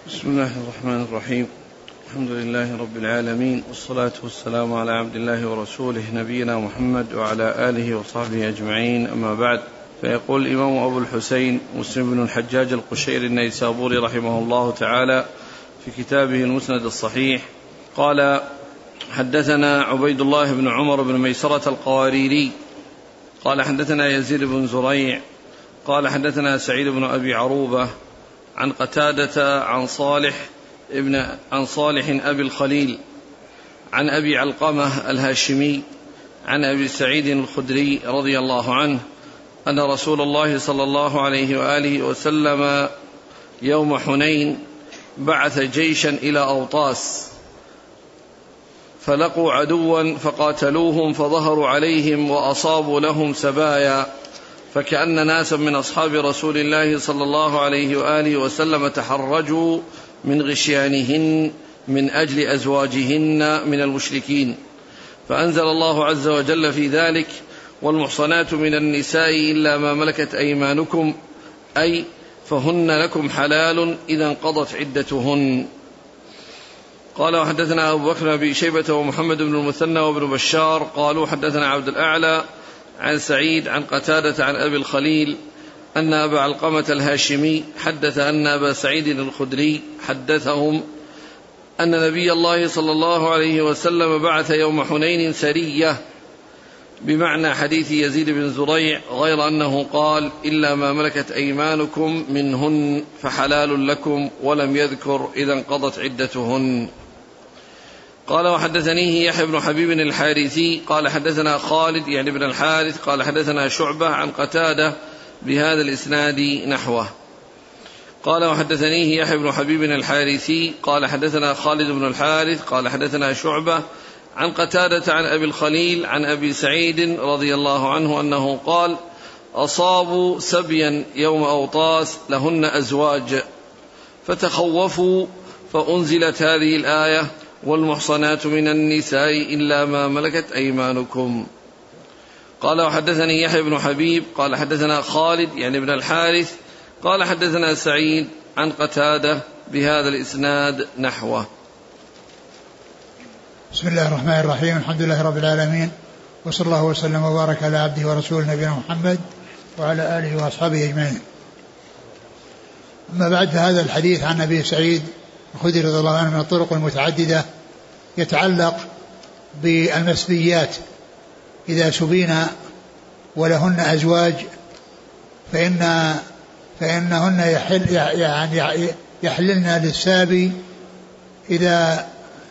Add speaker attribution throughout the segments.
Speaker 1: بسم الله الرحمن الرحيم. الحمد لله رب العالمين، والصلاة والسلام على عبد الله ورسوله نبينا محمد وعلى آله وصحبه أجمعين، أما بعد. فيقول الإمام أبو الحسين مسلم بن الحجاج القشيري النيسابوري رحمه الله تعالى في كتابه المسند الصحيح قال: حدثنا عبيد الله بن عمر بن ميسرة القواريري قال حدثنا يزيد بن زريع قال حدثنا سعيد بن أبي عروبة عن قتادة عن صالح أبي الخليل عن أبي علقمة الهاشمي عن أبي سعيد الخدري رضي الله عنه أن رسول الله صلى الله عليه وآله وسلم يوم حنين بعث جيشا إلى أوطاس، فلقوا عدوا فقاتلوهم فظهروا عليهم وأصابوا لهم سبايا، فكأن ناسا من أصحاب رسول الله صلى الله عليه وآله وسلم تحرجوا من غشيانهن من أجل أزواجهن من المشركين، فأنزل الله عز وجل في ذلك: والمحصنات من النساء إلا ما ملكت أيمانكم، أي فهن لكم حلال إذا انقضت عدتهن. قال: وحدثنا أبو بكر بن شيبة ومحمد بن المثنى وابن بشار قالوا حدثنا عبد الأعلى عن سعيد عن قتادة عن أبي الخليل أن أبا علقمة الهاشمي حدث أن أبا سعيد الخدري حدثهم أن نبي الله صلى الله عليه وسلم بعث يوم حنين سرية بمعنى حديث يزيد بن زريع، غير أنه قال: إلا ما ملكت أيمانكم منهن فحلال لكم، ولم يذكر إذا انقضت عدتهن. قال: وحدثنيه يحيى بن حبيب الحارثي قال حدثنا خالد يعني بن الحارث قال حدثنا شعبة عن قتادة بهذا الإسناد نحوه. قال: وحدثنيه يحيى بن حبيب الحارثي قال حدثنا خالد بن الحارث قال حدثنا شعبة عن قتادة عن أبي الخليل عن أبي سعيد رضي الله عنه أنه قال: أصابوا سبيا يوم أوطاس لهن أزواج فتخوفوا، فأنزلت هذه الآية: والمحصنات من النساء إلا ما ملكت أيمانكم. قال: وحدثني يحيى بن حبيب قال حدثنا خالد يعني بن الحارث قال حدثنا سعيد عن قتادة بهذا الإسناد نحوه.
Speaker 2: بسم الله الرحمن الرحيم. الحمد لله رب العالمين، وصلى الله وسلم وبارك على عبده ورسوله نبينا محمد وعلى آله وأصحابه أجمعين. أما بعد، فهذا الحديث عن أبي سعيد الخدري رضي الله عنه من الطرق المتعددة يتعلق بالمسبيات إذا سبينا ولهن أزواج فإنهن يحللن للسابي إذا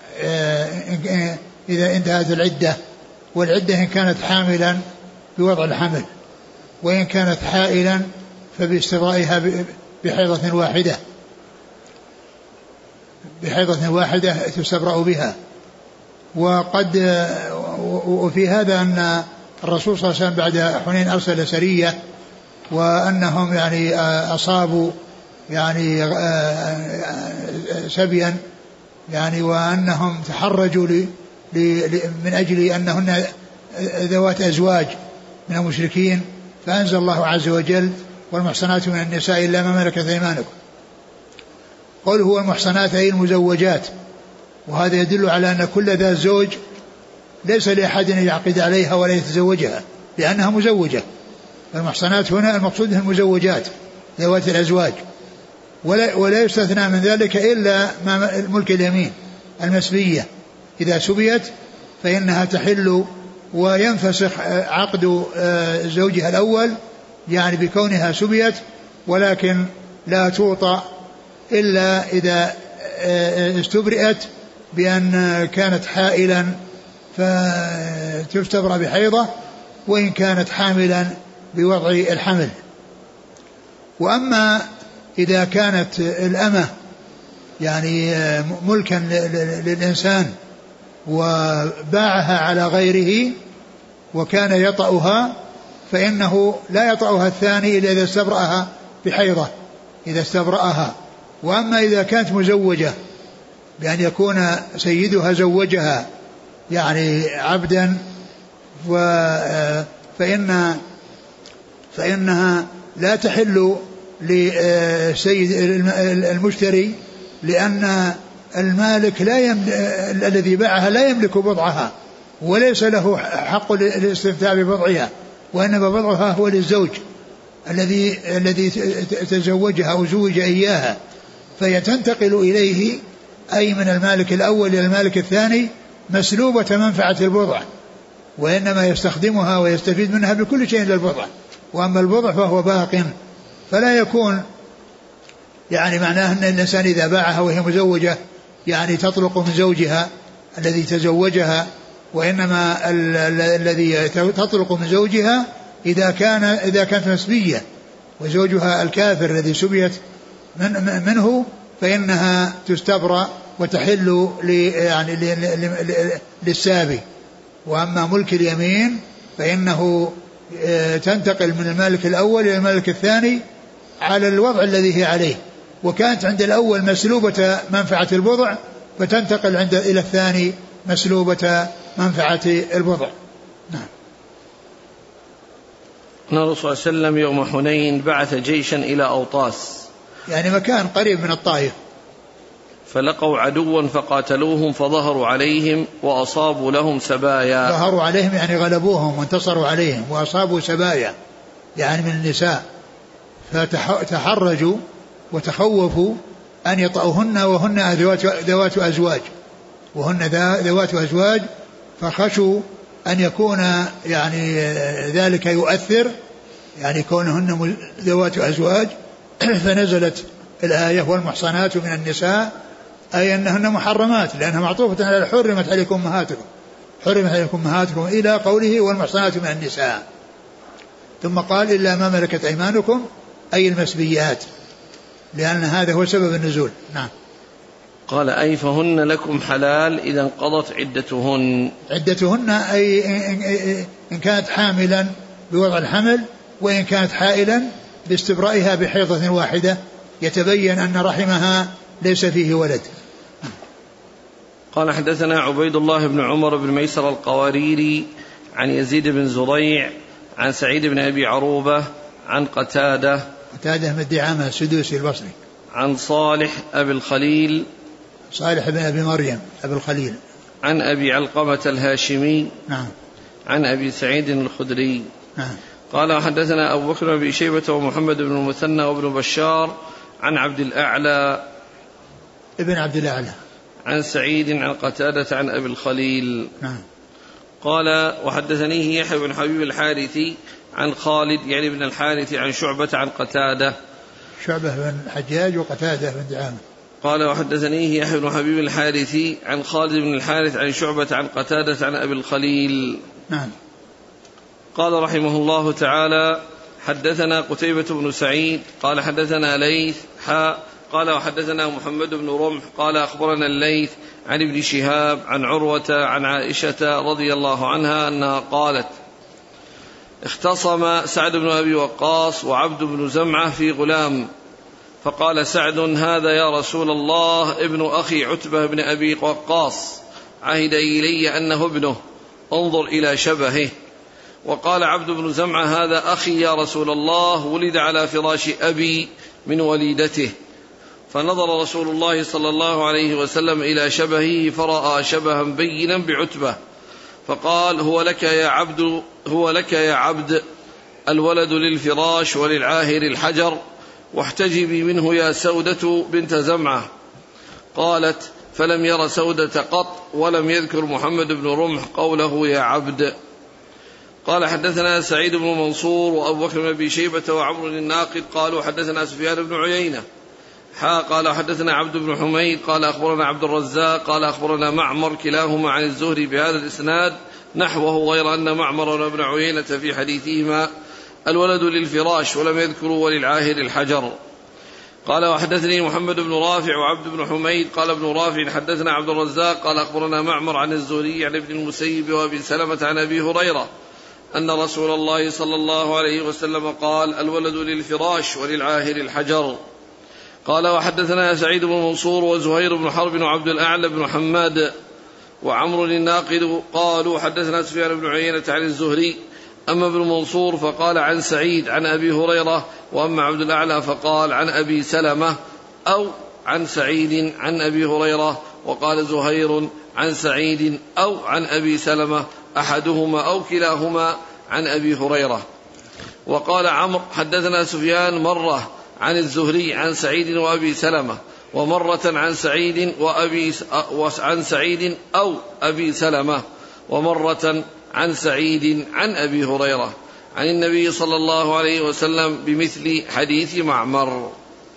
Speaker 2: انتهت العدة، والعدة إن كانت حاملا بوضع الحمل، وإن كانت حائلا فباستبرائها بحيضة واحدة تستبرأ بها. وفي هذا أن الرسول صلى الله عليه وسلم بعد حنين أرسل سرية، وأنهم يعني أصابوا يعني سبيا يعني، وأنهم تحرجوا من أجل أنهن ذوات أزواج من المشركين، فأنزل الله عز وجل: والمحصنات من النساء إلا ما ملكت أيمانكم. قوله هو المحصنات أي المزوجات، وهذا يدل على أن كل ذات زوج ليس لأحد أن يعقد عليها ولا يتزوجها لأنها مزوجة. المحصنات هنا المقصود المزوجات ذوات الأزواج، ولا يستثنى من ذلك إلا ملك اليمين المسبية، إذا سبيت فإنها تحل وينفسخ عقد زوجها الأول يعني بكونها سبيت، ولكن لا توطأ إلا إذا استبرئت بأن كانت حائلا فتستبرأ بحيضة، وإن كانت حاملا بوضع الحمل. وأما إذا كانت الأمة يعني ملكا للإنسان وباعها على غيره وكان يطأها، فإنه لا يطأها الثاني إلا إذا استبرأها بحيضة إذا استبرأها. وأما إذا كانت مزوجة بأن يكون سيدها زوجها يعني عبدا، فإنها لا تحل لسيد المشتري لأن المالك الذي باعها لا يملك بضعها وليس له حق الاستمتاع ببضعها، وإنما بضعها هو للزوج الذي تزوجها أو زوج إياها، فتنتقل إليه أي من المالك الأول إلى المالك الثاني مسلوبة منفعة البضع، وإنما يستخدمها ويستفيد منها بكل شيء للبضع، وأما البضع فهو باق. فلا يكون يعني معناه أن الإنسان إذا باعها وهي مزوجة يعني تطلق من زوجها الذي تزوجها، وإنما الذي تطلق من زوجها إذا كانت مسبية وزوجها الكافر الذي سبيت منه فإنها تستبرأ وتحل يعني للسابي. وأما ملك اليمين فإنه تنتقل من المالك الأول إلى المالك الثاني على الوضع الذي هي عليه، وكانت عند الأول مسلوبة منفعة البضع فتنتقل إلى الثاني مسلوبة منفعة البضع. نعم.
Speaker 1: الرسول صلى الله عليه وسلم يوم حنين بعث جيشا إلى أوطاس،
Speaker 2: يعني مكان قريب من الطائف،
Speaker 1: فلقوا عدوا فقاتلوهم فظهروا عليهم وأصابوا لهم سبايا.
Speaker 2: ظهروا عليهم يعني غلبوهم وانتصروا عليهم، وأصابوا سبايا يعني من النساء، فتحرجوا وتخوفوا أن يطأوهن وهن ذوات أزواج، فخشوا أن يكون يعني ذلك يؤثر يعني كونهن ذوات أزواج، فنزلت الآية والمحصنات من النساء أي أنهن محرمات، لأنها معطوفة على حرمت عليكم أمهاتكم إلى قوله والمحصنات من النساء، ثم قال إلا ما ملكت أيمانكم أي المسبيات، لأن هذا هو سبب النزول. نعم.
Speaker 1: قال أي فهن لكم حلال إذا انقضت عدتهن
Speaker 2: أي إن كانت حاملا بوضع الحمل، وإن كانت حائلا باستبرائها بحيضة واحدة يتبين أن رحمها ليس فيه ولد.
Speaker 1: قال حدثنا عبيد الله بن عمر بن ميسر القواريري عن يزيد بن زريع عن سعيد بن أبي عروبة عن قتادة
Speaker 2: بن دعامة السدوسي البصري
Speaker 1: عن صالح أبي الخليل
Speaker 2: صالح بن أبي مريم أبي الخليل
Speaker 1: عن أبي علقمة الهاشمي
Speaker 2: نعم
Speaker 1: عن أبي سعيد الخدري
Speaker 2: نعم.
Speaker 1: قال حدثنا أبو بكر بن شيبة ومحمد بن المثنى وابن بشار عن عبد الأعلى
Speaker 2: ابن عبد الأعلى
Speaker 1: عن سعيد عن قتادة عن أبي الخليل
Speaker 2: نعم.
Speaker 1: قال وحدثنيه يحيى بن حبيب الحارثي عن خالد يعني بن الحارث عن شعبة عن قتادة
Speaker 2: شعبة بن حجاج وقتادة بن دعامة.
Speaker 1: قال وحدثنيه يحيى بن حبيب الحارثي عن خالد بن الحارث عن شعبة عن قتادة عن أبي الخليل.
Speaker 2: نعم.
Speaker 1: قال رحمه الله تعالى حدثنا قتيبة بن سعيد قال حدثنا ليث قال وحدثنا محمد بن رمح قال أخبرنا الليث عن ابن شهاب عن عروة عن عائشة رضي الله عنها أنها قالت اختصم سعد بن أبي وقاص وعبد بن زمعة في غلام، فقال سعد هذا يا رسول الله ابن أخي عتبة بن أبي وقاص عهد إلي أنه ابنه انظر إلى شبهه. وقال عبد بن زمعة هذا أخي يا رسول الله ولد على فراش أبي من وليدته. فنظر رسول الله صلى الله عليه وسلم إلى شبهه فرأى شبها بينا بعتبة، فقال هو لك يا عبد الولد للفراش وللعاهر الحجر، واحتجبي منه يا سودة بنت زمعة. قالت فلم ير سودة قط ولم يذكر محمد بن رمح قوله يا عبد. قال حدثنا سعيد بن منصور وأبو بكر بن أبي شيبة وعمر الناقد قالوا حدثنا سفيان بن عيينة قال حدثنا عبد بن حميد قال أخبرنا عبد الرزاق قال أخبرنا معمر كلاهما عن الزهري بهذا الإسناد نحوه، غير أن معمر وابن عيينة في حديثهما الولد للفراش ولم يذكروا وللعاهر الحجر. قال وحدثني محمد بن رافع وعبد بن حميد قال ابن رافع حدثنا عبد الرزاق قال أخبرنا معمر عن الزهري عن ابن المسيب وابن سلمة عن أبي هريرة أن رسول الله صلى الله عليه وسلم قال الولد للفراش وللعاهر الحجر. قال وحدثنا سعيد بن منصور وزهير بن حرب وعبد الأعلى بن حماد وعمر الناقد قالوا حدثنا سفيان بن عيينة عن الزهري، أما ابن منصور فقال عن سعيد عن أبي هريرة، وأما عبد الأعلى فقال عن أبي سلمة أو عن سعيد عن أبي هريرة، وقال زهير عن سعيد أو عن أبي سلمة، أحدهما أو كلاهما عن أبي هريرة. وقال عمرو حدثنا سفيان مرة عن الزهري عن سعيد وأبي سلمة، ومرة عن سعيد عن سعيد أو أبي سلمة، ومرة عن سعيد عن أبي هريرة عن النبي صلى الله عليه وسلم بمثل حديث معمر.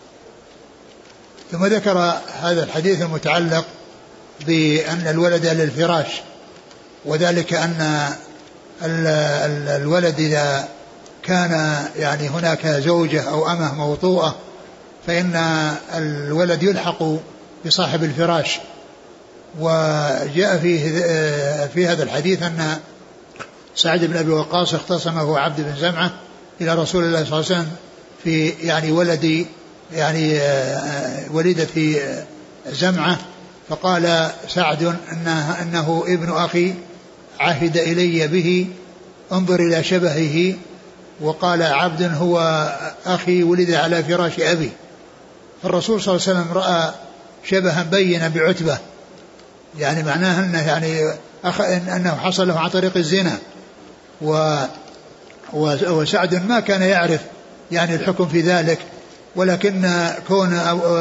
Speaker 2: ثم ذكر هذا الحديث المتعلق بأن الولد للفراش، وذلك أن الولد إذا كان يعني هناك زوجة أو أمه موطوءة فإن الولد يلحق بصاحب الفراش. وجاء في هذا الحديث أن سعد بن أبي وقاص اختصمه عبد بن زمعة إلى رسول الله صلى الله عليه وسلم في يعني ولد يعني ولدت زمعة، فقال سعد أنه ابن أخي عهد إلي به، انظر إلى شبهه. وقال عبد هو أخي ولد على فراش أبي. فالرسول صلى الله عليه وسلم رأى شبها بينا بعتبة، يعني معناه أنه يعني أنه حصل له عن طريق الزنا. وسعد ما كان يعرف يعني الحكم في ذلك، ولكن كون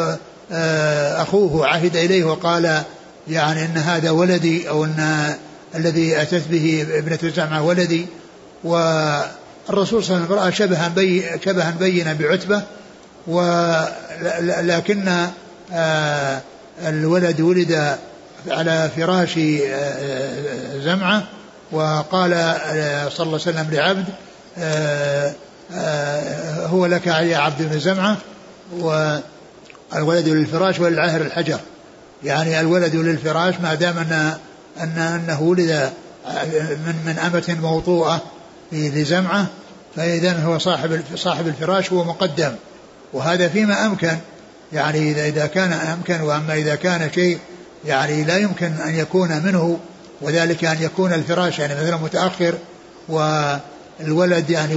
Speaker 2: أخوه عهد إليه وقال يعني أن هذا ولدي، أو أن الذي أتت به ابنة زمعة ولدي. والرسول صلى الله عليه وسلم رأى شبها بينا بعتبة، ولكن الولد ولد على فراش زمعة. وقال صلى الله عليه وسلم لعبد هو لك يا عبد بن زمعة، والولد للفراش وللعاهر الحجر، يعني الولد للفراش ما دام أنه ولد من أمة موطوءة لزمعة، فإذن هو صاحب الفراش هو مقدم. وهذا فيما أمكن، يعني إذا كان أمكن. وأما إذا كان شيء يعني لا يمكن أن يكون منه، وذلك أن يكون الفراش يعني مثلا متأخر، والولد يعني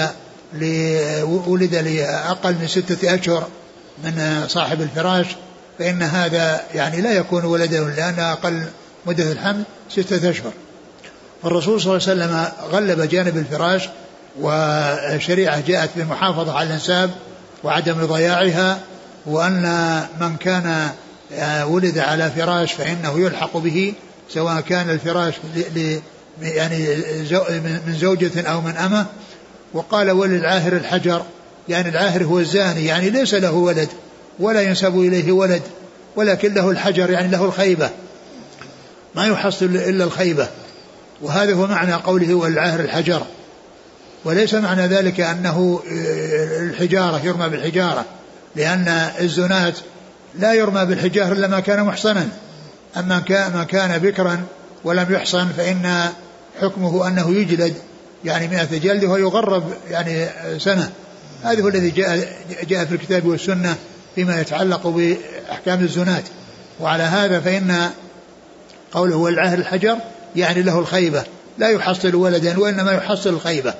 Speaker 2: ولد لأقل من 6 أشهر من صاحب الفراش، فإن هذا يعني لا يكون ولده، لأن أقل مدة الحمل 6 أشهر. والرسول صلى الله عليه وسلم غلب جانب الفراش، والشريعة جاءت بالمحافظة على الأنساب وعدم ضياعها، وأن من كان ولد على فراش فإنه يلحق به، سواء كان الفراش يعني من زوجة أو من أمة. وقال وللعاهر الحجر، يعني العاهر هو الزاني، يعني ليس له ولد ولا ينسب إليه ولد، ولكن له الحجر، يعني له الخيبة، ما يحصل إلا الخيبة. وهذا هو معنى قوله وللعاهر الحجر. وليس معنى ذلك أنه الحجارة يرمى بالحجارة، لأن الزنات لا يرمى بالحجارة إلا ما كان محصنا. أما ما كان بكرا ولم يحصن فإن حكمه أنه يجلد يعني 100 جلد ويغرب يعني سنة. هذا هو الذي جاء في الكتاب والسنة فيما يتعلق بأحكام الزنات. وعلى هذا فإن قوله والعاهر الحجر يعني له الخيبة، لا يحصل ولدا وإنما يحصل الخيبة.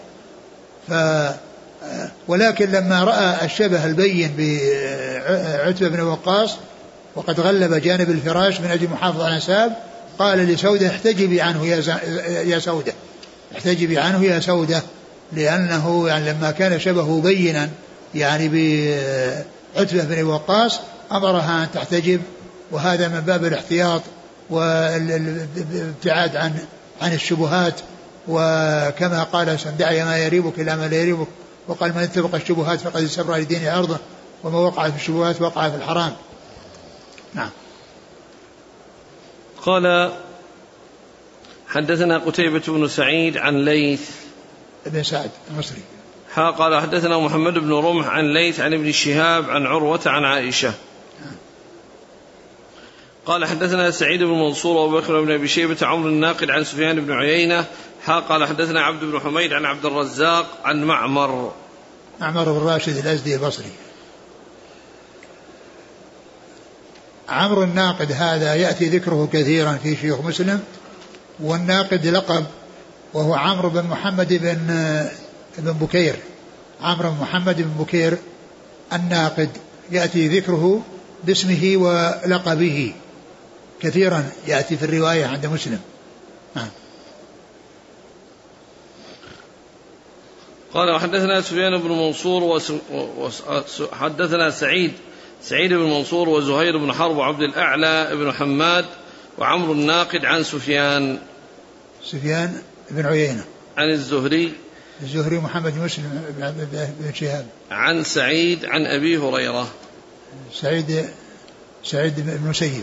Speaker 2: ولكن لما رأى الشبه البين بعتبة بن وقاص وقد غلب جانب الفراش من أجل محافظة على الأنساب، قال لسودة احتجبي عنه يا سودة، احتجبي عنه يا سودة، لأنه يعني لما كان شبهه بينا يعني بعتبة بن وقاص أمرها أن تحتجب. وهذا من باب الاحتياط والابتعاد عن الشبهات. وكما قال دعي ما يريبك إلى ما لا يريبك، وقال من اتبق الشبهات فقد استبرأ لدين عرضه، وما وقع في الشبهات وقع في الحرام. نعم.
Speaker 1: قال حدثنا قتيبة بن سعيد عن ليث
Speaker 2: بن سعد المصري.
Speaker 1: قال حدثنا محمد بن رمح عن ليث عن ابن شهاب عن عروة عن عائشة. قال حدثنا سعيد بن منصور وبكر بن أبي شيبة عمرو الناقد عن سفيان بن عيينة. قال حدثنا عبد بن حميد عن عبد الرزاق عن معمر
Speaker 2: بن راشد الأزدي البصري. عمرو الناقد هذا يأتي ذكره كثيرا في شيوخ مسلم، والناقد لقب، وهو عمرو بن محمد بن بكير، عمرو بن محمد بن بكير الناقد، يأتي ذكره باسمه ولقبه كثيرا يأتي في الرواية عند مسلم.
Speaker 1: قال وحدثنا سفيان بن منصور وحدثنا سعيد بن منصور وزهير بن حرب وعبد الأعلى بن حماد وعمرو الناقد عن سفيان
Speaker 2: بن عيينة عن
Speaker 1: الزهري
Speaker 2: محمد بن مسلم بن شهاب عن
Speaker 1: سعيد عن أبي هريرة
Speaker 2: سعيد بن مسيب.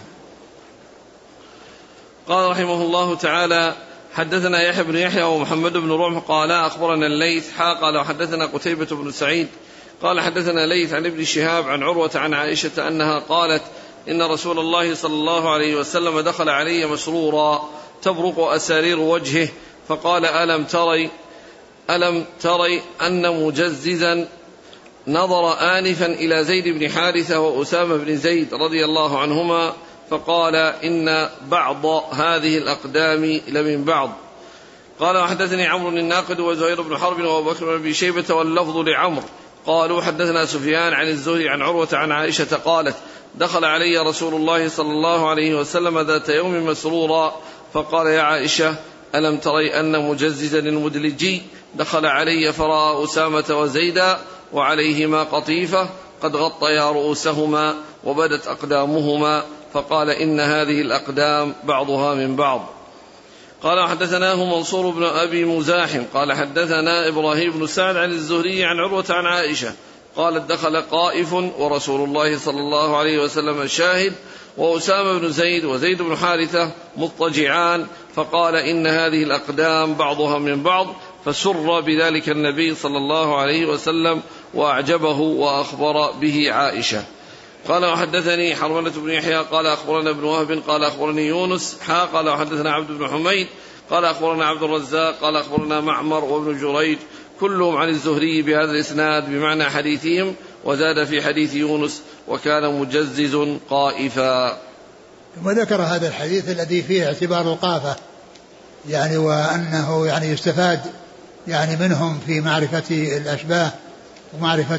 Speaker 1: قال رحمه الله تعالى حدثنا يحيى بن يحيى ومحمد بن رمح قال أخبرنا الليث قال وحدثنا قتيبة بن سعيد قال حدثنا ليث عن ابن شهاب عن عروة عن عائشة أنها قالت إن رسول الله صلى الله عليه وسلم دخل علي مسرورا تبرق أسارير وجهه فقال ألم تري أن مجززا نظر آنفا إلى زيد بن حارثة وأسامة بن زيد رضي الله عنهما فقال إن بعض هذه الأقدام لمن بعض. قال وحدثني عمرو الناقد وزهير بن حرب وأبو بكر بن أبي شيبة واللفظ لعمرو قالوا حدثنا سفيان عن الزهري عن عروة عن عائشة قالت دخل علي رسول الله صلى الله عليه وسلم ذات يوم مسرورا فقال يا عائشة ألم تري أن مجززا المدلجي دخل علي فرأى أسامة وزيدا وعليهما قطيفة قد غطيا رؤوسهما وبدت أقدامهما فقال إن هذه الأقدام بعضها من بعض. قال حدثناه منصور بن أبي مزاحم قال حدثنا إبراهيم بن سعد عن الزهري عن عروة عن عائشة قالت دخل قائف ورسول الله صلى الله عليه وسلم شاهد وأسامة بن زيد وزيد بن حارثة مضطجعان فقال إن هذه الأقدام بعضها من بعض فسر بذلك النبي صلى الله عليه وسلم وأعجبه وأخبر به عائشة. قال وحدثني حرملة بن يحيى قال أخبرنا ابن وهب قال أخبرني يونس قال وحدثنا عبد بن حميد قال أخبرنا عبد الرزاق قال أخبرنا معمر وابن جريج كلهم عن الزهري بهذا الإسناد بمعنى حديثهم وزاد في حديث يونس وكان مجزز قائفا.
Speaker 2: ثم ذكر هذا الحديث الذي فيه اعتبار القافة يعني وأنه يعني يستفاد يعني منهم في معرفة الأشباه ومعرفة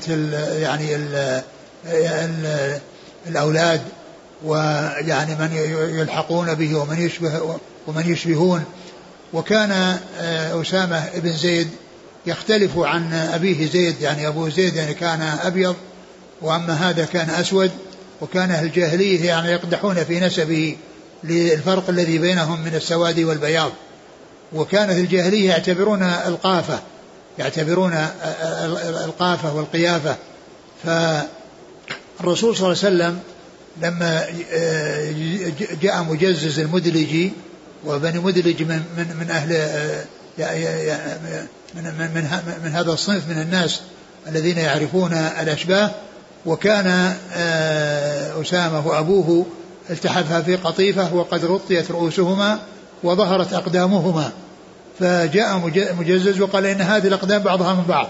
Speaker 2: الأولاد ويعني من يلحقون به ومن يشبهون. وكان أسامة بن زيد يختلف عن أبيه زيد يعني أبو زيد يعني كان أبيض وأما هذا كان أسود وكان أهل الجاهلية يعني يقدحون في نسبه للفرق الذي بينهم من السواد والبياض. وكانت الجاهلية يعتبرون القافة والقيافة. فالرسول صلى الله عليه وسلم لما جاء مجزز المدلجي وبني مدلج من أهل من هذا الصنف من الناس الذين يعرفون الأشباه وكان أسامة وأبوه التحفا في قطيفة وقد غطيت رؤوسهما وظهرت أقدامهما فجاء مجزز وقال إن هذه الأقدام بعضها من بعض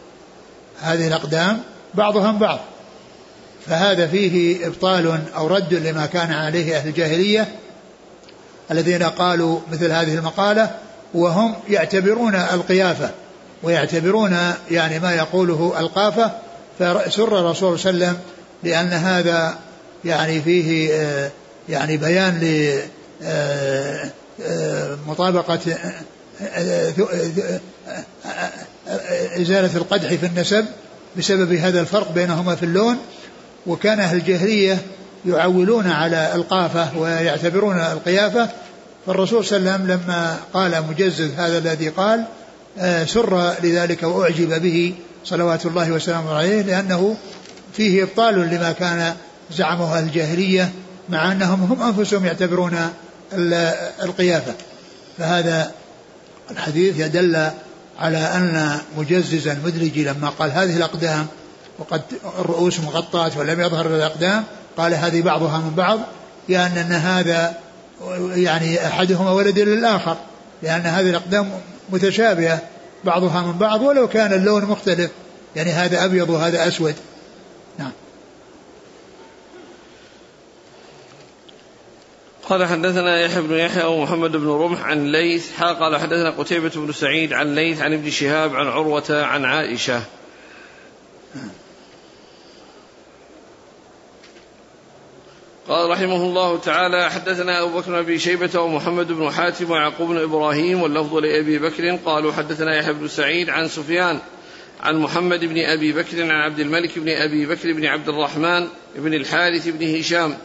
Speaker 2: فهذا فيه إبطال أو رد لما كان عليه أهل الجاهلية الذين قالوا مثل هذه المقالة وهم يعتبرون القيافة ويعتبرون يعني ما يقوله القافة. فسر الرسول صلى الله عليه وسلم لأن هذا يعني فيه يعني بيان لمطابقة إزالة القدح في النسب بسبب هذا الفرق بينهما في اللون. وكان أهل الجاهلية يعولون على القافة ويعتبرون القيافة. فالرسول صلى الله عليه وسلم لما قال مجزز هذا الذي قال سر لذلك وأعجب به صلوات الله وسلامه عليه لأنه فيه إبطال لما كان زعمه الجاهلية مع أنهم هم أنفسهم يعتبرون القيافة. فهذا الحديث يدل على أن مجزز المدلجي لما قال هذه الأقدام وقد الرؤوس مغطاة ولم يظهر الأقدام قال هذه بعضها من بعض يعني أن هذا يعني أحدهما ولد للآخر لأن هذه الأقدام متشابهة بعضها من بعض ولو كان اللون مختلف يعني هذا أبيض وهذا أسود. نعم.
Speaker 1: قال حدثنا يحيى بن يحيى ومحمد بن رمح عن ليث قال حدثنا قتيبة بن سعيد عن ليث عن ابن شهاب عن عروة عن عائشة. قال رحمه الله تعالى: حدثنا أبو بكر بن أبي شيبة ومحمد بن حاتم ويعقوب بن إبراهيم واللفظ لأبي بكر قالوا حدثنا يحيى بن سعيد عن سفيان عن محمد بن أبي بكر عن عبد الملك بن أبي بكر بن عبد الرحمن بن الحارث بن هشام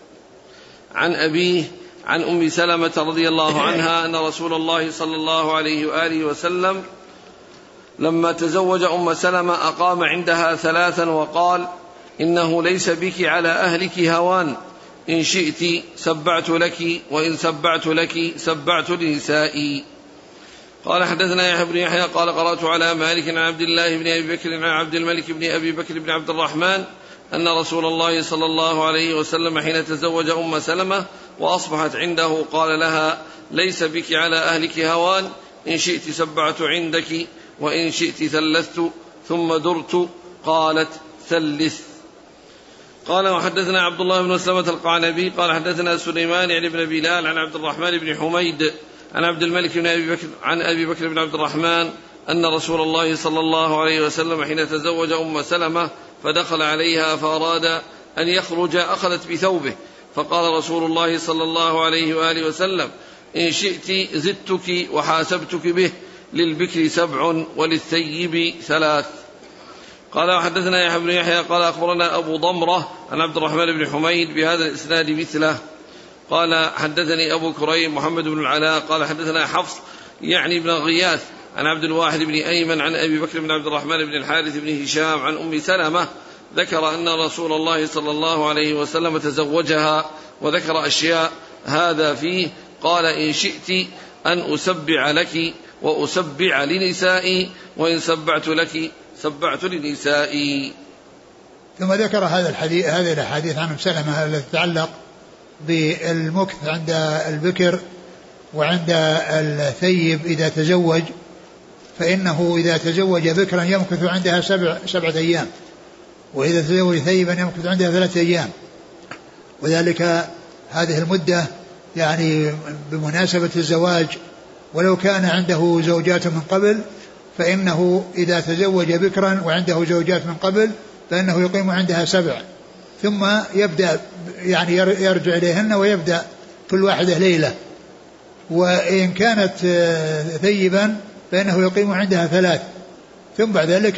Speaker 1: عن أبيه عن أم سلمة رضي الله عنها أن رسول الله صلى الله عليه وآله وسلم لما تزوج أم سلمة أقام عندها 3 وقال: إنه ليس بك على أهلك هوان، إن شئت سبعت لك، وإن سبعت لك سبعت لنسائي. قال حدثنا يحيى بن يحيى قال: قرأت على مالك عن عبد الله بن أبي بكر عن عبد الملك بن أبي بكر بن عبد الرحمن أن رسول الله صلى الله عليه وسلم حين تزوج أم سلمة وأصبحت عنده قال لها: ليس بك على أهلك هوان، إن شئت سبعت عندك، وإن شئت ثلثت ثم درت. قالت: ثلث. قال: وحدثنا عبد الله بن مسلمة القعنبي قال حدثنا سليمان يعني بن بلال عن عبد الرحمن بن حميد عن عبد الملك بن أبي بكر عن أبي بكر بن عبد الرحمن أن رسول الله صلى الله عليه وسلم حين تزوج أم سلمة فدخل عليها فأراد أن يخرج أخذت بثوبه، فقال رسول الله صلى الله عليه وآله وسلم: إن شئت زدتك وحاسبتك به، للبكر 7 وللثيب 3. قال: وحدثنا يحيى بن يحيى قال أخبرنا أبو ضمرة عن عبد الرحمن بن حميد بهذا الإسناد مثله. قال: حدثني أبو كريم محمد بن العلاء قال حدثنا حفص يعني بن غياث عن عبد الواحد بن أيمن عن أبي بكر بن عبد الرحمن بن الحارث بن هشام عن أم سلمة ذكر أن رسول الله صلى الله عليه وسلم تزوجها، وذكر أشياء هذا فيه. قال: إن شئت أن أسبع لك وأسبع لنسائي، وإن سبعت لك سبعت لنسائي.
Speaker 2: ثم ذكر هذه الحديث عن أم سلمة التي تتعلق بالمكث عند البكر وعند الثيب إذا تزوج، فإنه إذا تزوج بكرا يمكث عندها 7 أيام، وإذا تزوج ثيبا يمكث عندها 3 أيام، وذلك هذه المدة يعني بمناسبة الزواج. ولو كان عنده زوجات من قبل فإنه إذا تزوج بكرا وعنده زوجات من قبل فإنه يقيم عندها 7، ثم يبدأ يعني يرجع إليهن ويبدأ كل واحدة ليلة. وإن كانت ثيبا فإنه يقيم عندها 3، ثم بعد ذلك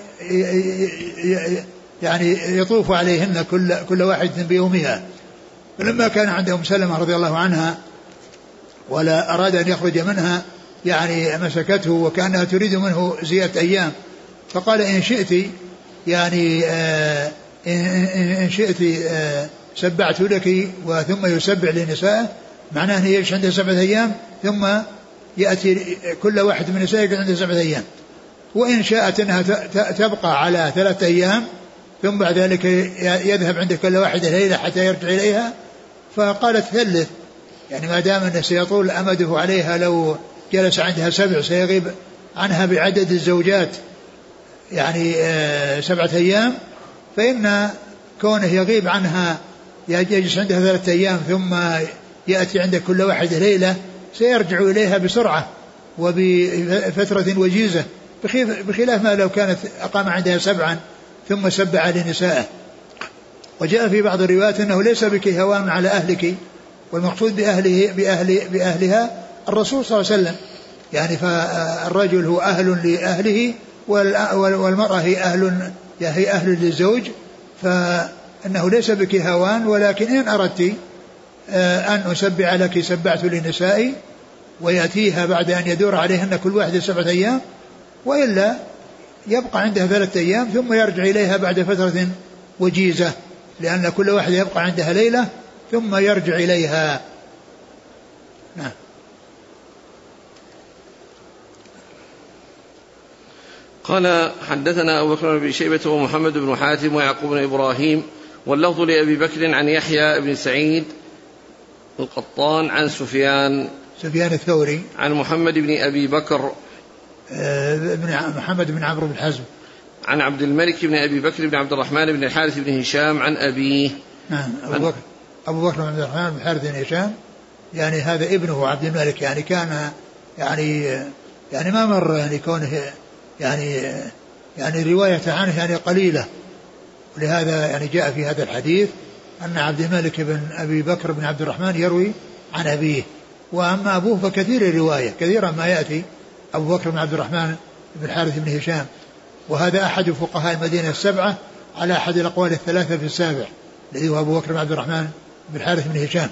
Speaker 2: يعني يطوف عليهن كل واحد بيومها. فلما كان عند أم سلمة رضي الله عنها ولا أراد أن يخرج منها يعني مسكته وكأنها تريد منه زيادة أيام، فقال: إن شئت يعني إن شئت سبعت لك، وثم يسبع لنسائه، معناه أنه يعيش عنده 7 أيام ثم يأتي كل واحد من نسائه عنده 7 أيام. وإن شاءت أنها تبقى على 3 أيام ثم بعد ذلك يذهب عند كل واحدة ليلة حتى يرجع إليها، فقالت: ثلث، يعني ما دام أنه سيطول أمده عليها، لو جلس عندها 7 سيغيب عنها بعدد الزوجات يعني 7 أيام، فإن كونه يغيب عنها يجلس عندها 3 أيام ثم يأتي عند كل واحدة ليلة سيرجع إليها بسرعة وبفترة وجيزة، بخلاف ما لو كانت أقام عندها 7 ثم سبع لنسائه. وجاء في بعض الروايات أنه ليس بك هوان على أهلك، والمقصود بأهلها الرسول صلى الله عليه وسلم، يعني فالرجل هو أهل لأهله والمرأة هي أهل للزوج، فإنه ليس بك هوان، ولكن إن أردت أن أسبع لك سبعت لنسائي، ويأتيها بعد أن يدور عليهن كل واحدة 7 أيام، وإلا يبقى عندها 3 أيام ثم يرجع إليها بعد فترة وجيزة، لأن كل واحدة يبقى عندها ليلة ثم يرجع إليها. نعم.
Speaker 1: قال: حدثنا أبو بكر بن شيبة ومحمد بن حاتم ويعقوب بن إبراهيم واللفظ لأبي بكر عن يحيى بن سعيد القطان عن سفيان
Speaker 2: الثوري
Speaker 1: عن محمد بن أبي بكر
Speaker 2: محمد بن عمرو بن حزم
Speaker 1: عن عبد الملك بن أبي بكر بن عبد الرحمن بن الحارث بن هشام عن أبيه.
Speaker 2: نعم. أبو بكر بن عبد الرحمن بن الحارث بن هشام يعني هذا ابنه عبد الملك، يعني كان يعني ما مر يعني كونه يعني رواية عنه يعني قليلة، ولهذا يعني جاء في هذا الحديث أن عبد الملك بن أبي بكر بن عبد الرحمن يروي عن أبيه، وأما أبوه فكثير الرواية، كثيرا ما يأتي أبو بكر بن عبد الرحمن بن الحارث بن هشام، وهذا أحد فقهاء المدينة السبعة على أحد الأقوال الثلاثة في السابع الذي هو أبو بكر بن عبد الرحمن بن الحارث بن هشام.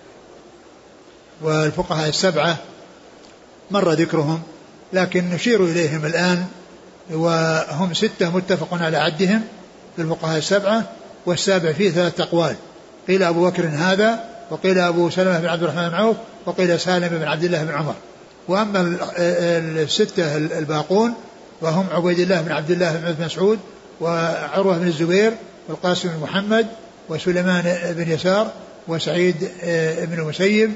Speaker 2: والفقهاء السبعة مر ذكرهم لكن نشير إليهم الآن، وهم 6 متفق على عدهم في الفقهاء السبعة، والسابع فيه 3 أقوال، قيل أبو بكر هذا، وقيل أبو سلمة بن عبد الرحمن بن عوف، وقيل سالم بن عبد الله بن عمر. وأما 6 الباقون وهم عبيد الله بن عبد الله بن مسعود، وعروة بن الزبير، والقاسم بن محمد، وسليمان بن يسار، وسعيد بن المسيب،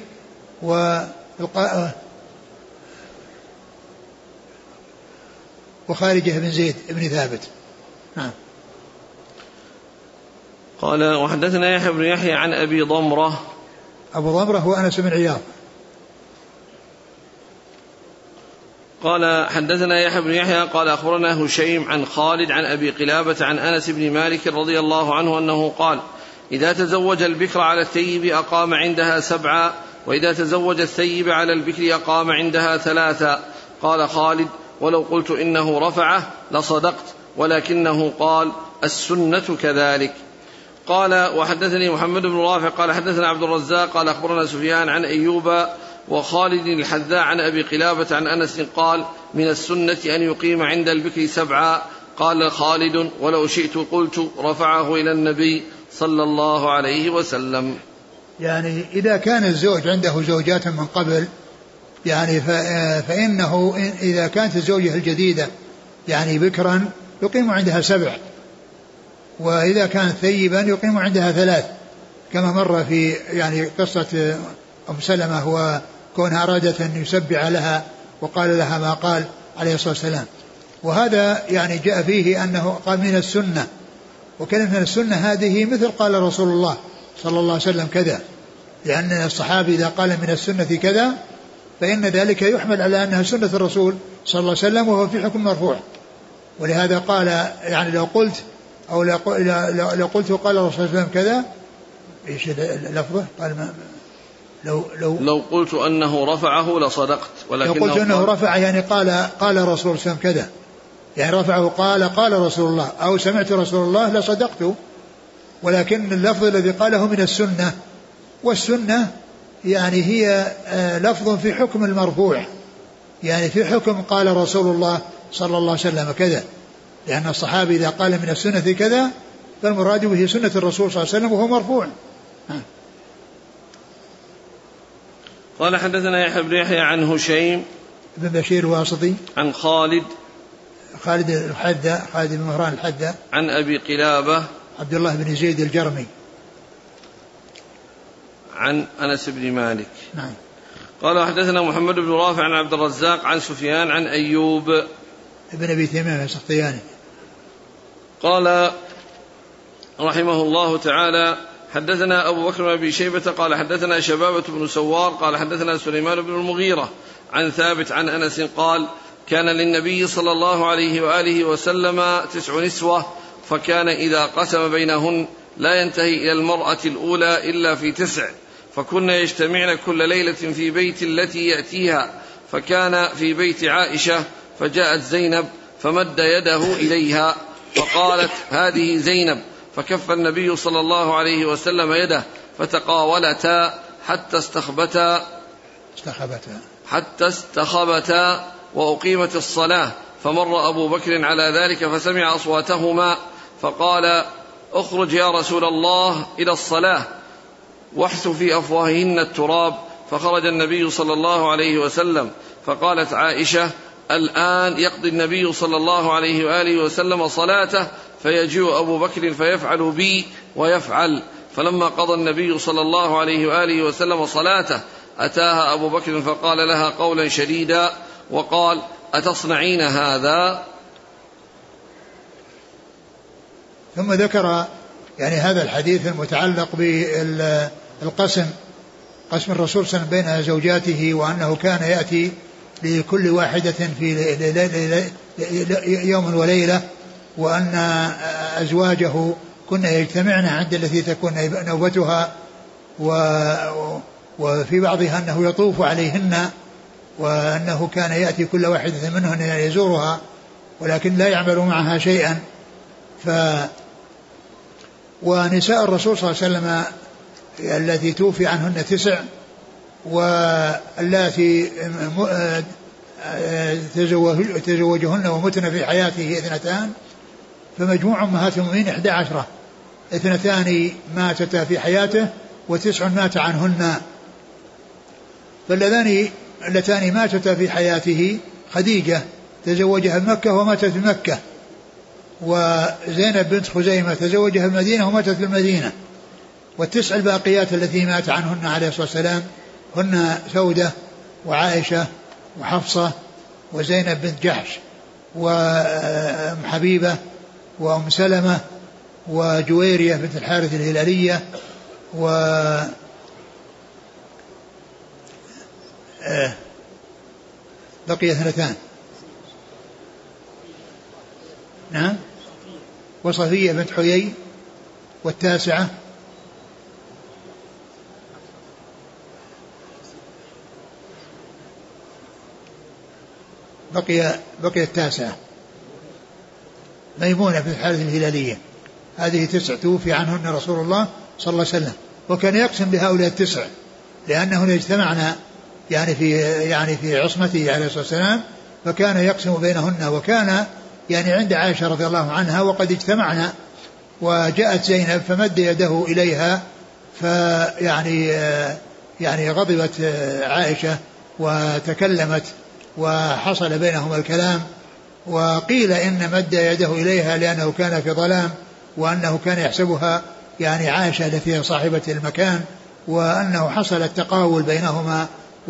Speaker 2: وخارجة بن زيد بن ثابت. نعم.
Speaker 1: قال وحدثنا يحيى بن يحيى عن أبي ضمرة.
Speaker 2: أبو ضمرة هو أنس بن عياض.
Speaker 1: قال حدثنا يحيى بن يحيى قال أخبرنا هشيم عن خالد عن أبي قلابة عن أنس بن مالك رضي الله عنه أنه قال إذا تزوج البكر على الثيب أقام عندها 7، وإذا تزوج الثيب على البكر أقام عندها 3. قال خالد ولو قلت إنه رفعه لصدقت، ولكنه قال السنة كذلك. قال وحدثني محمد بن رافع قال حدثنا عبد الرزاق قال أخبرنا سفيان عن أيوب وخالد الحذاء عن أبي قلابة عن أنس قال من السنة أن يقيم عند البكر 7. قال خالد ولو شئت قلت رفعه إلى النبي صلى الله عليه وسلم.
Speaker 2: يعني إذا كان الزوج عنده زوجات من قبل يعني فإنه إذا كانت الزوجة الجديدة يعني بكرا يقيم عندها 7، وإذا كانت ثيبا يقيم عندها 3، كما مر في يعني قصة أم سلمة وكونها أرادت أن يسبع لها وقال لها ما قال عليه الصلاة والسلام. وهذا يعني جاء فيه أنه قال من السنة، وكلمة من السنة هذه مثل قال رسول الله صلى الله عليه وسلم كذا، لأن الصحابي إذا قال من السنة كذا فإن ذلك يحمل على أنها سنة الرسول صلى الله عليه وسلم وهو في حكم مرفوع. ولهذا قال يعني لو قلت أو لو قلت قال الرسول صلى الله عليه وسلم كذا، إيش اللفظة؟ قال ما
Speaker 1: لو قلت أنه رفعه لصدقت،
Speaker 2: ولكنه لو قلت أنه رفع يعني قال الرسول صلى الله عليه وسلم كذا، يعني رفعه قال رسول الله أو سمعت رسول الله لصدقت، ولكن اللفظ الذي قاله من السنة، والسنة يعني هي لفظ في حكم المرفوع، يعني في حكم قال رسول الله صلى الله عليه وسلم كذا، لأن الصحابي إذا قال من السنة كذا فالمراد به سنة الرسول صلى الله عليه وسلم وهو مرفوع.
Speaker 1: قال حدثنا يحيى بن يحيى عن هشيم
Speaker 2: بن بشير الواسطي عن
Speaker 1: خالد
Speaker 2: الحذاء، خالد بن مهران الحذاء،
Speaker 1: عن أبي قلابة
Speaker 2: عبد الله بن زيد الجرمي
Speaker 1: عن أنس بن مالك.
Speaker 2: نعم.
Speaker 1: قال حدثنا محمد بن رافع عن عبد الرزاق عن سفيان عن أيوب
Speaker 2: ابن أبي تميم السختياني.
Speaker 1: قال رحمه الله تعالى حدثنا أبو بكر بن أبي شيبة قال حدثنا شبابة بن سوار قال حدثنا سليمان بن المغيرة عن ثابت عن أنس قال كان للنبي صلى الله عليه وآله وسلم 9 نسوة، فكان إذا قسم بينهن لا ينتهي إلى المرأة الأولى إلا في 9، فكنا يجتمعن كل ليلة في بيت التي يأتيها، فكان في بيت عائشة، فجاءت زينب فمد يده إليها فقالت هذه زينب، فكف النبي صلى الله عليه وسلم يده فتقاولتا حتى استخبتا وأقيمت الصلاة، فمر أبو بكر على ذلك فسمع أصواتهما فقال اخرج يا رسول الله إلى الصلاة واحث في أفواههن التراب، فخرج النبي صلى الله عليه وسلم، فقالت عائشة الآن يقضي النبي صلى الله عليه وآله وسلم صلاته فيجيء أبو بكر فيفعل بي ويفعل، فلما قضى النبي صلى الله عليه وآله وسلم صلاته أتاها أبو بكر فقال لها قولا شديدا وقال أتصنعين هذا؟
Speaker 2: ثم ذكر يعني هذا الحديث المتعلق بالقسم، قسم الرسول صلى الله عليه وسلم بين زوجاته، وأنه كان يأتي لكل واحدة في يوم وليلة، وأن أزواجه كنا يجتمعن عند التي تكون نوبتها، وفي بعضها أنه يطوف عليهن، وأنه كان يأتي كل واحدة منهن يزورها ولكن لا يعمل معها شيئا. ونساء الرسول صلى الله عليه وسلم التي توفي عنهن 9، واللاتي تزوجهن ومتن في حياته 2، فمجموع أمهات المؤمنين 11، 2 ماتتا في حياته و9 مات عنهن. فاللتان ماتتا في حياته خديجة تزوجها بمكة وماتت بمكة، وزينب بنت خزيمة تزوجها بالمدينة وماتت بالمدينة. وال9 الباقيات التي مات عنهن عليه الصلاة والسلام هن سودة وعائشة وحفصة وزينب بنت جحش وأم حبيبة وأم سلمة وجويرية بنت الحارث الهلالية بقي 2. نعم، وصفية بنت حيي. و9 بقي 9 ميمونة بنت الحارث الهلالية. هذه 9 توفي عنهن رسول الله صلى الله عليه وسلم، وكان يقسم بهؤلاء 9 لأنهن اجتمعنا يعني في عصمته عليه الصلاة والسلام، فكان يقسم بينهن. وكان يعني عند عائشة رضي الله عنها وقد اجتمعنا، وجاءت زينب فمد يده إليها، يعني غضبت عائشة وتكلمت وحصل بينهما الكلام. وقيل إن مد يده إليها لأنه كان في ظلام، وأنه كان يحسبها يعني عائشة التي هي صاحبة المكان، وأنه حصل التقاول بينهما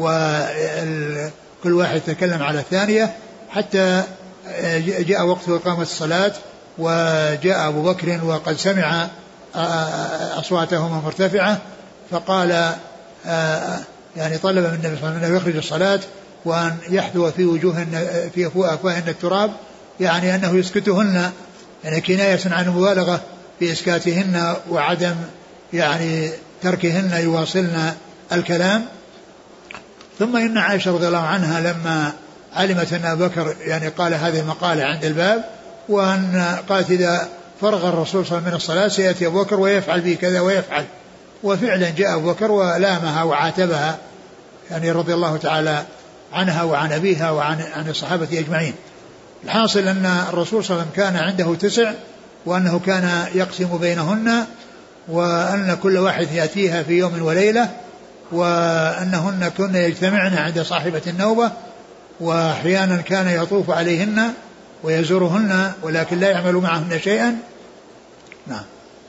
Speaker 2: وكل واحد تكلم على الثانية، حتى جاء وقت إقامة الصلاة، وجاء أبو بكر وقد سمع أصواتهما مرتفعة، فقال يعني طلب من النبي صلى الله عليه وسلم أن يخرج الصلاة وأن يحذو في أفواههن التراب، يعني أنه يسكتهن، يعني كناية عن المبالغة في إسكاتهن وعدم يعني تركهن يواصلن الكلام. ثم إن عائشة رضي الله عنها لما علمت أن أبو بكر يعني قال هذه المقالة عند الباب، وأن قالت إذا فرغ الرسول صلى الله عليه وسلم من الصلاة سيأتي أبو بكر ويفعل به كذا ويفعل. وفعلا جاء أبو بكر ولامها وعاتبها يعني رضي الله تعالى عنها وعن أبيها وعن الصحابة أجمعين. الحاصل أن الرسول صلى الله عليه وسلم كان عنده 9، وأنه كان يقسم بينهن، وأن كل واحد يأتيها في يوم وليلة، وأنهن كن يجتمعن عند صاحبة النوبة، وأحيانا كان يطوف عليهن ويزورهن ولكن لا يعمل معهن شيئا. نعم.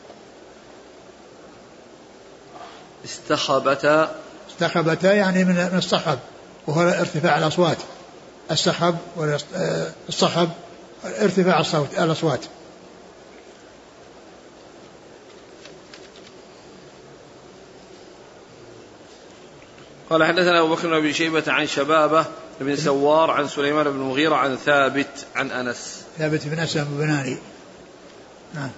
Speaker 2: استخبتا يعني من الصخب، وهو ارتفاع الأصوات. الصخب ارتفاع الأصوات.
Speaker 1: قال حدثنا أبو بكر بن أبي شيبة عن شبابة بن سوار عن سليمان بن المغيرة عن ثابت عن أنس.
Speaker 2: ثابت بن أسلم بناني. نعم.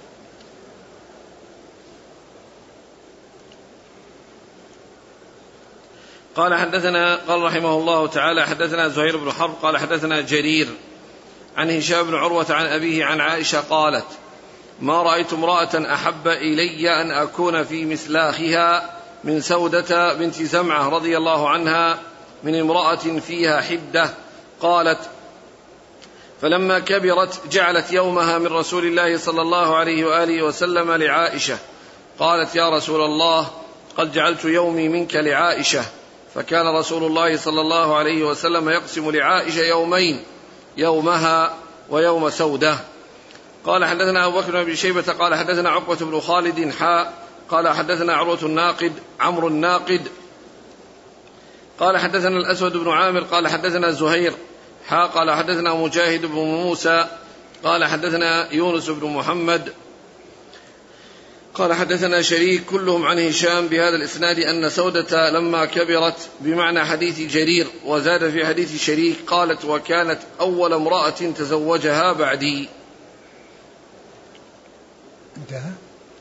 Speaker 1: قال رحمه الله تعالى حدثنا زهير بن حرب قال حدثنا جرير عن هشام بن عروة عن أبيه عن عائشة قالت: ما رأيت امرأة أحب إلي أن أكون في مسلاخها من سودة بنت زمعة رضي الله عنها من امرأة فيها حدة. قالت: فلما كبرت جعلت يومها من رسول الله صلى الله عليه وآله وسلم لعائشة. قالت: يا رسول الله، قد جعلت يومي منك لعائشة. فكان رسول الله صلى الله عليه وسلم يقسم لعائشة يومين، يومها ويوم سودة. قال حدثنا أبو بكر بن أبي شيبة قال حدثنا عقبة بن خالد قال حدثنا عمرو الناقد قال حدثنا الأسود بن عامر قال حدثنا زهير قال حدثنا مجاهد بن موسى قال حدثنا يونس بن محمد قال حدثنا شريك كلهم عن هشام بهذا الإسناد أن سودة لما كبرت بمعنى حديث جرير. وزاد في حديث شريك قالت: وكانت أول امرأة تزوجها بعدي.
Speaker 2: انتهى.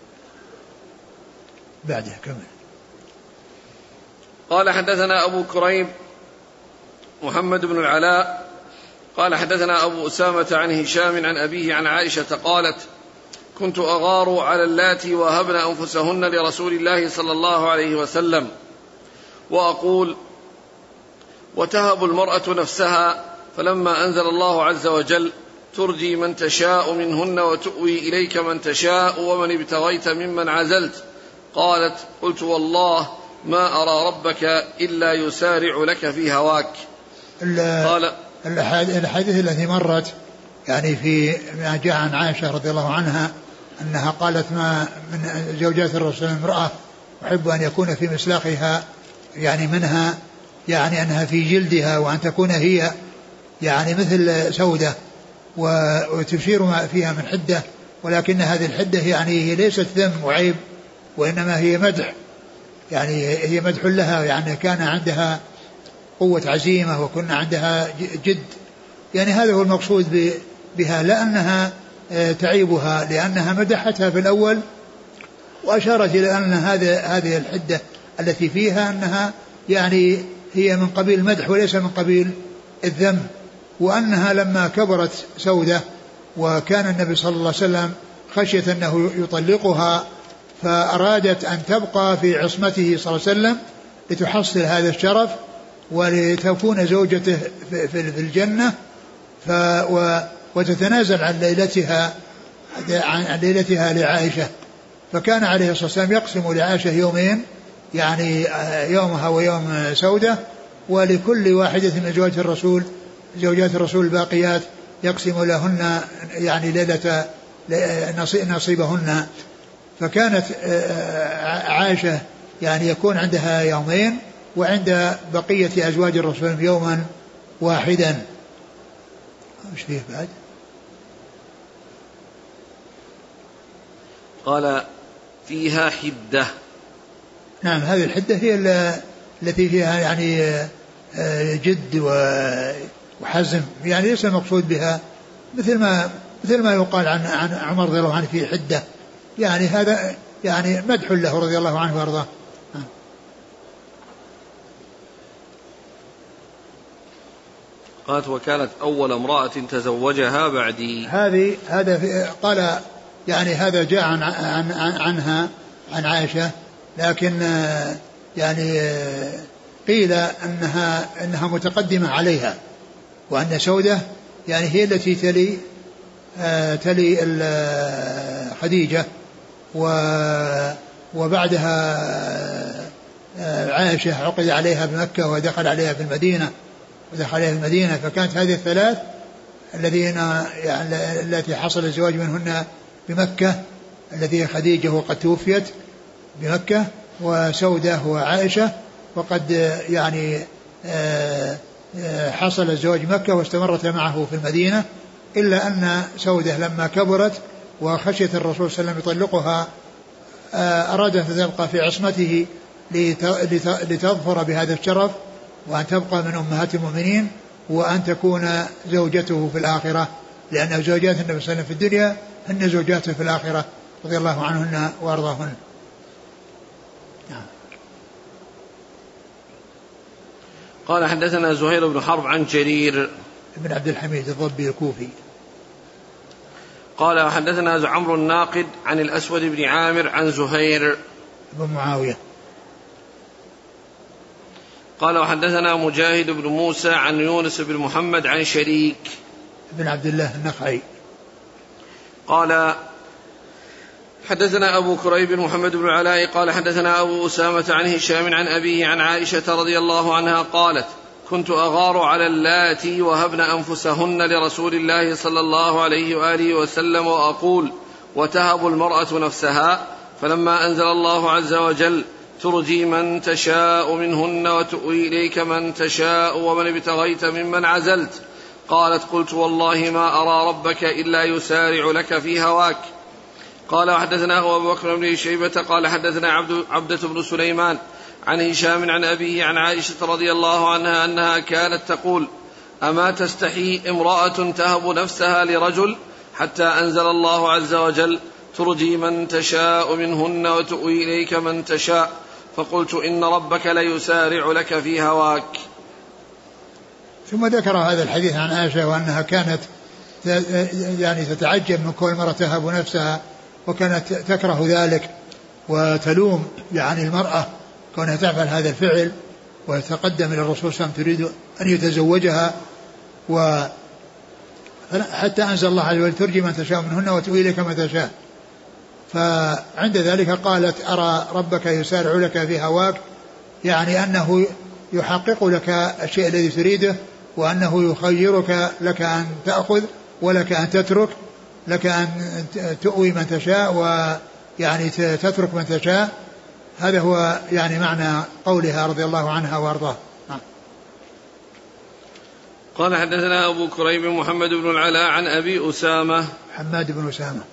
Speaker 2: بعده كمل.
Speaker 1: قال حدثنا أبو كريب محمد بن العلاء قال حدثنا أبو أسامة عن هشام عن أبيه عن عائشة قالت كنت أغار على اللاتي وهبن أنفسهن لرسول الله صلى الله عليه وسلم وأقول وتهب المرأة نفسها، فلما أنزل الله عز وجل ترجي من تشاء منهن وتؤوي إليك من تشاء ومن ابتغيت ممن عزلت، قالت قلت والله ما أرى ربك إلا يسارع لك في هواك.
Speaker 2: قال الحديث الذي مرت يعني في ما جاء عن عائشة رضي الله عنها أنها قالت ما من زوجات الرسول امرأة أحب أن يكون في مسلاخها يعني منها يعني أنها في جلدها وأن تكون هي يعني مثل سودة وتشير ما فيها من حدة، ولكن هذه الحدة يعني هي ليست ذم وعيب وإنما هي مدح، يعني هي مدح لها، يعني كان عندها قوة عزيمة وكنا عندها جد، يعني هذا هو المقصود بها، لأنها تعيبها لأنها مدحتها في الأول وأشارت إلى أن هذه الحدة التي فيها أنها يعني هي من قبيل المدح وليس من قبيل الذم، وأنها لما كبرت سودة وكان النبي صلى الله عليه وسلم خشية أنه يطلقها فأرادت أن تبقى في عصمته صلى الله عليه وسلم لتحصل هذا الشرف ولتكون زوجته في الجنة وتتنازل عن ليلتها لعائشة. فكان عليه الصلاة والسلام يقسم لعائشة يومين، يعني يومها ويوم سودة، ولكل واحدة من زوجات الرسول الباقيات يقسم لهن يعني ليلة نصيبهن. فكانت عائشة يعني يكون عندها يومين وعند بقية أزواج الرسول يوما واحدا. مش فيه بعد؟
Speaker 1: قال فيها حدة.
Speaker 2: نعم، هذه الحدة هي التي فيها يعني جد وحزم، يعني ليس المقصود بها مثل ما يقال عن عمر رضي الله عنه في حدة، يعني هذا يعني مدح له رضي الله عنه وارضاه.
Speaker 1: قالت وكانت أول امرأة تزوجها بعدي.
Speaker 2: هذا قال يعني هذا جاء عنها عن عائشة، لكن يعني قيل أنها متقدمة عليها، وأن سودة يعني هي التي تلي خديجة، وبعدها عائشة عقد عليها بمكة ودخل عليها في المدينة، فكانت هذه الثلاث التي حصل الزواج منهن بمكة، التي خديجة وقد توفيت بمكة، وسودة وعائشة وقد يعني حصل الزواج مكة واستمرت معه في المدينة، إلا أن سودة لما كبرت وخشيت الرسول صلى الله عليه وسلم يطلقها أرادت أن تبقى في عصمته لتظفر بهذا الشرف وأن تبقى من أمهات المؤمنين وأن تكون زوجته في الآخرة، لأن زوجات النبي صلى الله عليه وسلم في الدنيا هن زوجاته في الآخرة رضي الله عنهن وأرضاهن.
Speaker 1: قال حدثنا زهير بن حرب عن جرير
Speaker 2: بن عبد الحميد الضبي الكوفي
Speaker 1: قال حدثنا عمرو الناقد عن الأسود بن عامر عن زهير
Speaker 2: بن معاوية
Speaker 1: قال وحدثنا مجاهد بن موسى عن يونس بن محمد عن شريك
Speaker 2: بن عبد الله النخعي
Speaker 1: قال حدثنا أبو كريب محمد بن العلاء قال حدثنا أبو أسامة عن هشام عن أبيه عن عائشة رضي الله عنها قالت كنت أغار على اللاتي وهبن أنفسهن لرسول الله صلى الله عليه وآله وسلم وأقول وتهب المرأة نفسها، فلما أنزل الله عز وجل ترجي من تشاء منهن وتؤوي إليك من تشاء ومن ابتغيت ممن عزلت، قالت قلت والله ما أرى ربك إلا يسارع لك في هواك. قال وحدثنا أبو بكر بن شيبة قال حدثنا عبدة بن سليمان عن هشام عن أبيه عن عائشة رضي الله عنها أنها كانت تقول أما تستحي امرأة تهب نفسها لرجل حتى أنزل الله عز وجل ترجي من تشاء منهن وتؤوي إليك من تشاء، فقلت إن ربك ليسارع لك في هواك.
Speaker 2: ثم ذكر هذا الحديث عن عائشة وأنها كانت يعني تتعجب من كل مرة تهب نفسها، وكانت تكره ذلك وتلوم يعني المرأة كونها تفعل هذا الفعل، وتقدم إلى الرسول صلى الله عليه وسلم تريد أن يتزوجها، حتى أنزل الله عليه وسلم ترجي من تشاء منهن وتؤوي إليك من تشاء. فعند ذلك قالت أرى ربك يسارع لك في هواك، يعني أنه يحقق لك الشيء الذي تريده، وأنه يخيرك لك أن تأخذ ولك أن تترك، لك أن تؤوي من تشاء ويعني تترك من تشاء. هذا هو يعني معنى قولها رضي الله عنها وارضاه.
Speaker 1: قال حدثنا أبو كريب محمد بن العلاء عن أبي أسامة
Speaker 2: حماد بن أسامة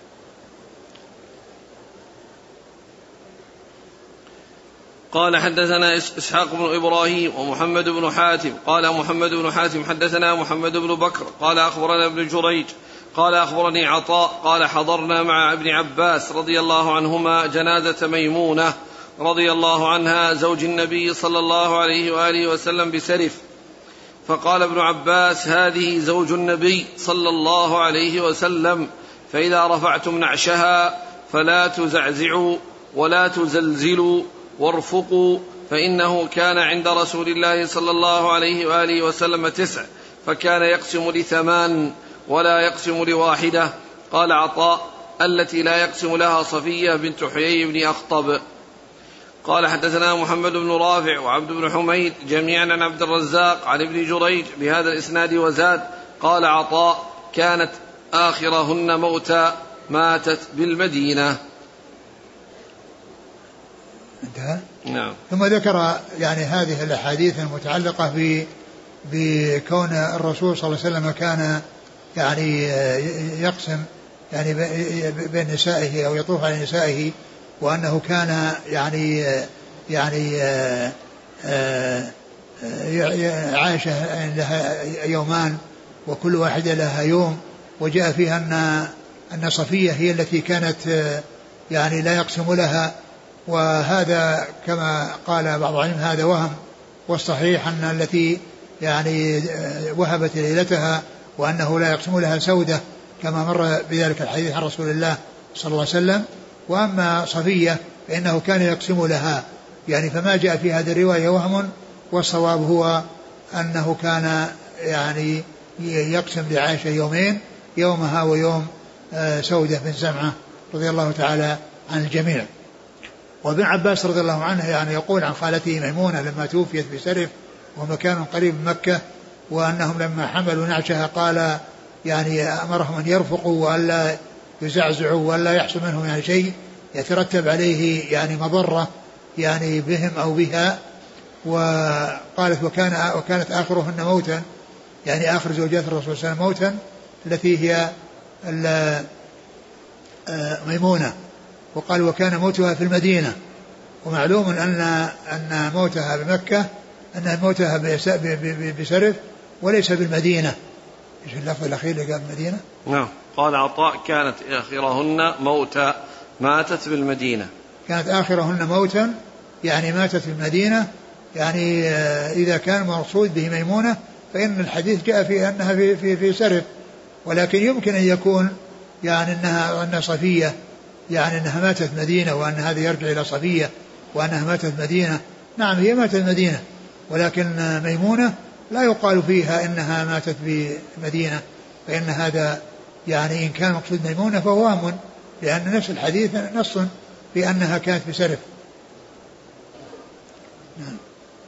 Speaker 1: قال حدثنا إسحاق بن إبراهيم ومحمد بن حاتم قال محمد بن حاتم حدثنا محمد بن بكر قال أخبرنا ابن جريج قال أخبرني عطاء قال حضرنا مع ابن عباس رضي الله عنهما جنازة ميمونة رضي الله عنها زوج النبي صلى الله عليه وآله وسلم بسرف، فقال ابن عباس هذه زوج النبي صلى الله عليه وسلم، فإذا رفعتم نعشها فلا تزعزعوا ولا تزلزلوا وارفقوا، فإنه كان عند رسول الله صلى الله عليه وآله وسلم 9، فكان يقسم ل8 ولا يقسم ل1. قال عطاء التي لا يقسم لها صفية بنت حيي بن أخطب. قال حدثنا محمد بن رافع وعبد بن حميد جميعا عن عبد الرزاق عن ابن جريج بهذا الإسناد وزاد. قال عطاء كانت آخرهن موتا ماتت بالمدينة.
Speaker 2: انتهى.
Speaker 1: نعم.
Speaker 2: ثم ذكر يعني هذه الأحاديث المتعلقة بكون الرسول صلى الله عليه وسلم كان يعني يقسم يعني بين نسائه أو يطوف على نسائه، وأنه كان يعني عائشة لها يومان وكل واحدة لها يوم، وجاء فيها أن صفية هي التي كانت يعني لا يقسم لها، وهذا كما قال بعض العلم هذا وهم، والصحيح أن التي يعني وهبت ليلتها وأنه لا يقسم لها سودة كما مر بذلك الحديث عن رسول الله صلى الله عليه وسلم. وأما صفية فإنه كان يقسم لها، يعني فما جاء في هذه الرواية وهم، والصواب هو أنه كان يعني يقسم لعائشة يومين، يومها ويوم سودة بن زمعة رضي الله تعالى عن الجميع. وابن عباس رضي الله عنه يعني يقول عن خالته ميمونة لما توفيت بسرف ومكان قريب من مكة، وأنهم لما حملوا نعشها قال يعني أمرهم أن يرفقوا وألا يزعزعوا وألا يحصل منهم يعني شيء يترتب عليه يعني مضرة يعني بهم أو بها. وقالت وكانت آخرهن موتا، يعني آخر زوجات الرسول صلى الله عليه وسلم موتا التي هي ميمونة. وقال وكان موتها في المدينة، ومعلوم أن موتها بمكة أن موتها بسرف وليس بالمدينة. إيش اللفظ الأخير اللي قال المدينة؟
Speaker 1: نعم. قال عطاء كانت آخرهن موتا ماتت بالمدينة.
Speaker 2: كانت آخرهن موتا يعني ماتت في المدينة، يعني إذا كان مرصود به ميمونة فإن الحديث جاء فيه أنها في سرف، ولكن يمكن أن يكون يعني أن صفية يعني أنها ماتت مدينة، وأن هذا يرجع إلى صفية وأنها ماتت مدينة. نعم هي ماتت مدينة، ولكن ميمونة لا يقال فيها إنها ماتت بمدينة، فإن هذا يعني إن كان مقصود ميمونة فهو وهم، لأن نفس الحديث نص في أنها كانت بسرف. نعم.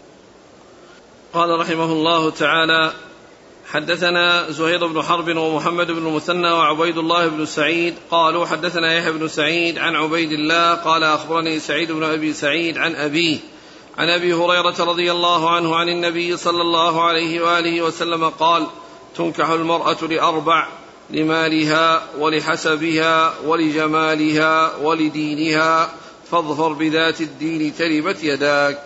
Speaker 1: قال رحمه الله تعالى حدثنا زهير بن حرب ومحمد بن المثنى وعبيد الله بن سعيد قالوا حدثنا يحيى بن سعيد عن عبيد الله قال أخبرني سعيد بن أبي سعيد عن أبيه عن أبي هريرة رضي الله عنه عن النبي صلى الله عليه وآله وسلم قال تنكح المرأة ل4: لمالها ولحسبها ولجمالها ولدينها، فاظفر بذات الدين تربت يداك.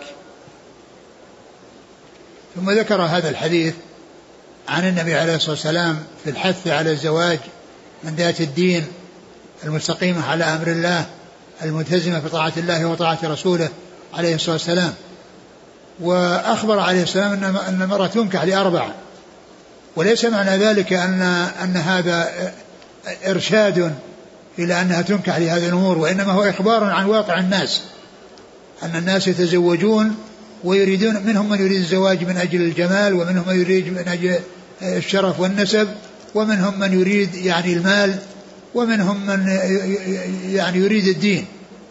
Speaker 2: ثم ذكر هذا الحديث عن النبي عليه الصلاة والسلام في الحث على الزواج من ذات الدين، المستقيمة على أمر الله الملتزمة في طاعة الله وطاعة رسوله عليه الصلاة والسلام. وأخبر عليه السلام أن المرأة تنكح ل4، وليس معنى ذلك أن هذا إرشاد إلى أنها تنكح لهذه الأمور، وإنما هو إخبار عن واقع الناس، أن الناس يتزوجون ويريدون، منهم من يريد الزواج من أجل الجمال، ومنهم من يريد من أجل الشرف والنسب، ومنهم من يريد يعني المال، ومنهم من يعني يريد الدين.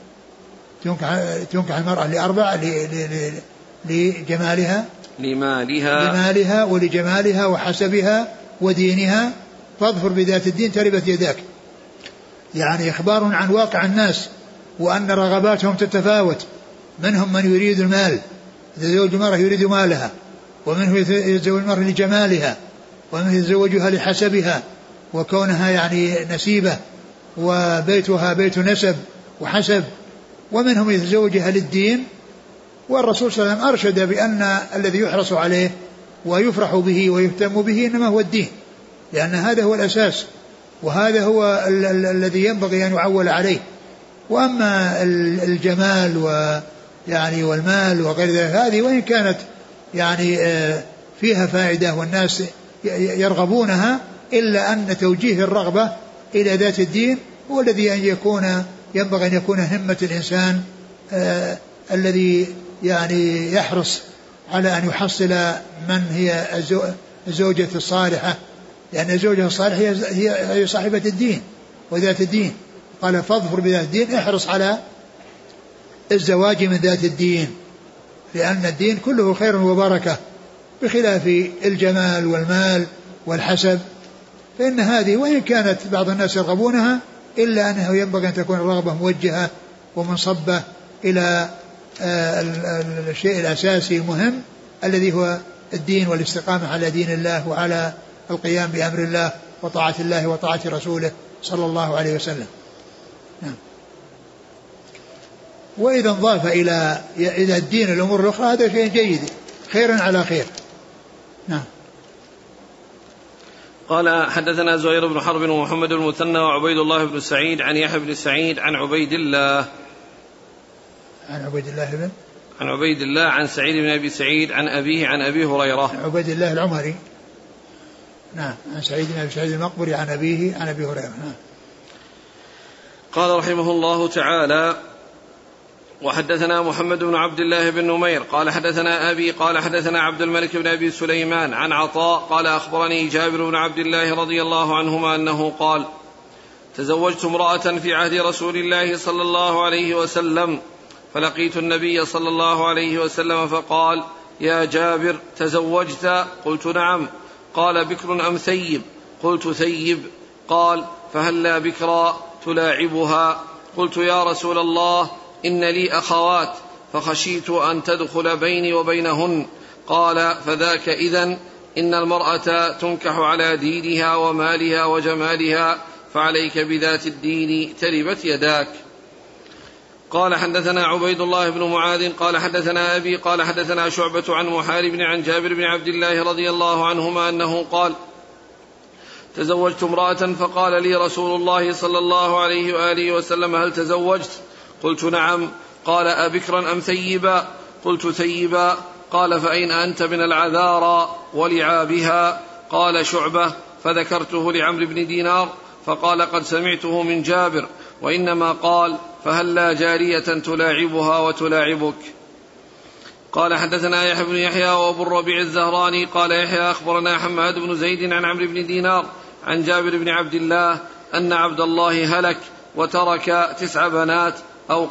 Speaker 2: تنكح المرأة ل4 لجمالها لمالها ولجمالها وحسبها ودينها، فاظفر بذات الدين تربت يداك. يعني إخبار عن واقع الناس، وأن رغباتهم تتفاوت، منهم من يريد المال، يتزوج المرأة يريد مالها، ومنه يتزوج المرأة لجمالها، ومنه يتزوجها لحسبها وكونها يعني نسيبة وبيتها بيت نسب وحسب، ومنهم يتزوجها للدين. والرسول صلى الله عليه وسلم أرشد بأن الذي يحرص عليه ويفرح به ويهتم به إنما هو الدين، لأن هذا هو الأساس، وهذا هو الذي ينبغي أن يعول عليه. وأما الجمال ويعني والمال وغير ذلك، هذه وإن كانت يعني فيها فائدة والناس يرغبونها، إلا أن توجيه الرغبة إلى ذات الدين هو الذي ينبغي أن يكون همة الإنسان الذي يعني يحرص على أن يحصل من هي الزوجة الصالحة، لأن الزوجة الصالحة هي صاحبة الدين وذات الدين. قال فاظفر بذات الدين، احرص على الزواج من ذات الدين، لأن الدين كله خير وبركة، بخلاف الجمال والمال والحسب، فإن هذه وإن كانت بعض الناس يرغبونها، إلا أنه ينبغي أن تكون الرغبة موجهة ومنصبة إلى الشيء الأساسي المهم الذي هو الدين والاستقامة على دين الله وعلى القيام بأمر الله وطاعة الله وطاعة رسوله صلى الله عليه وسلم. نعم. وإذا انضاف إلى الدين الأمور الأخرى هذا شيء جيد، خير على خير. نعم.
Speaker 1: قال حدثنا زهير بن حرب ومحمد المثنى وعبيد الله بن سعيد عن يحيى بن سعيد عن عبيد الله عن سعيد بن أبي سعيد عن أبيه عن أبي هريرة.
Speaker 2: عبيد الله العمري. نعم. عن سعيد بن أبي سعيد المقبري عن أبيه عن أبي هريرة. نعم.
Speaker 1: قال رحمه الله تعالى: وحدثنا محمد بن عبد الله بن نمير قال حدثنا أبي قال حدثنا عبد الملك بن أبي سليمان عن عطاء قال أخبرني جابر بن عبد الله رضي الله عنهما أنه قال: تزوجت امرأة في عهد رسول الله صلى الله عليه وسلم، فلقيت النبي صلى الله عليه وسلم فقال: يا جابر تزوجت؟ قلت: نعم. قال: بكر أم ثيب؟ قلت: ثيب. قال: فهلا بكرا تلاعبها؟ قلت: يا رسول الله إن لي أخوات فخشيت أن تدخل بيني وبينهن. قال: فذاك إذن، إن المرأة تنكح على دينها ومالها وجمالها، فعليك بذات الدين تربت يداك. قال حدثنا عبيد الله بن معاذ قال حدثنا أبي قال حدثنا شعبة عن محارب عن جابر بن عبد الله رضي الله عنهما أنه قال: تزوجت امرأة فقال لي رسول الله صلى الله عليه وآله وسلم: هل تزوجت؟ قلت: نعم. قال: أبكرا أم ثيبا؟ قلت: ثيبا. قال: فأين أنت من العذارى ولعابها؟ قال شعبة: فذكرته لعمرو بن دينار فقال: قد سمعته من جابر، وإنما قال: فهلا جارية تلاعبها وتلاعبك. قال حدثنا يحيى بن يحيى وأبو الربيع الزهراني قال يحيى أخبرنا حماد بن زيد عن عمرو بن دينار عن جابر بن عبد الله أن عبد الله هلك وترك 9 بنات أو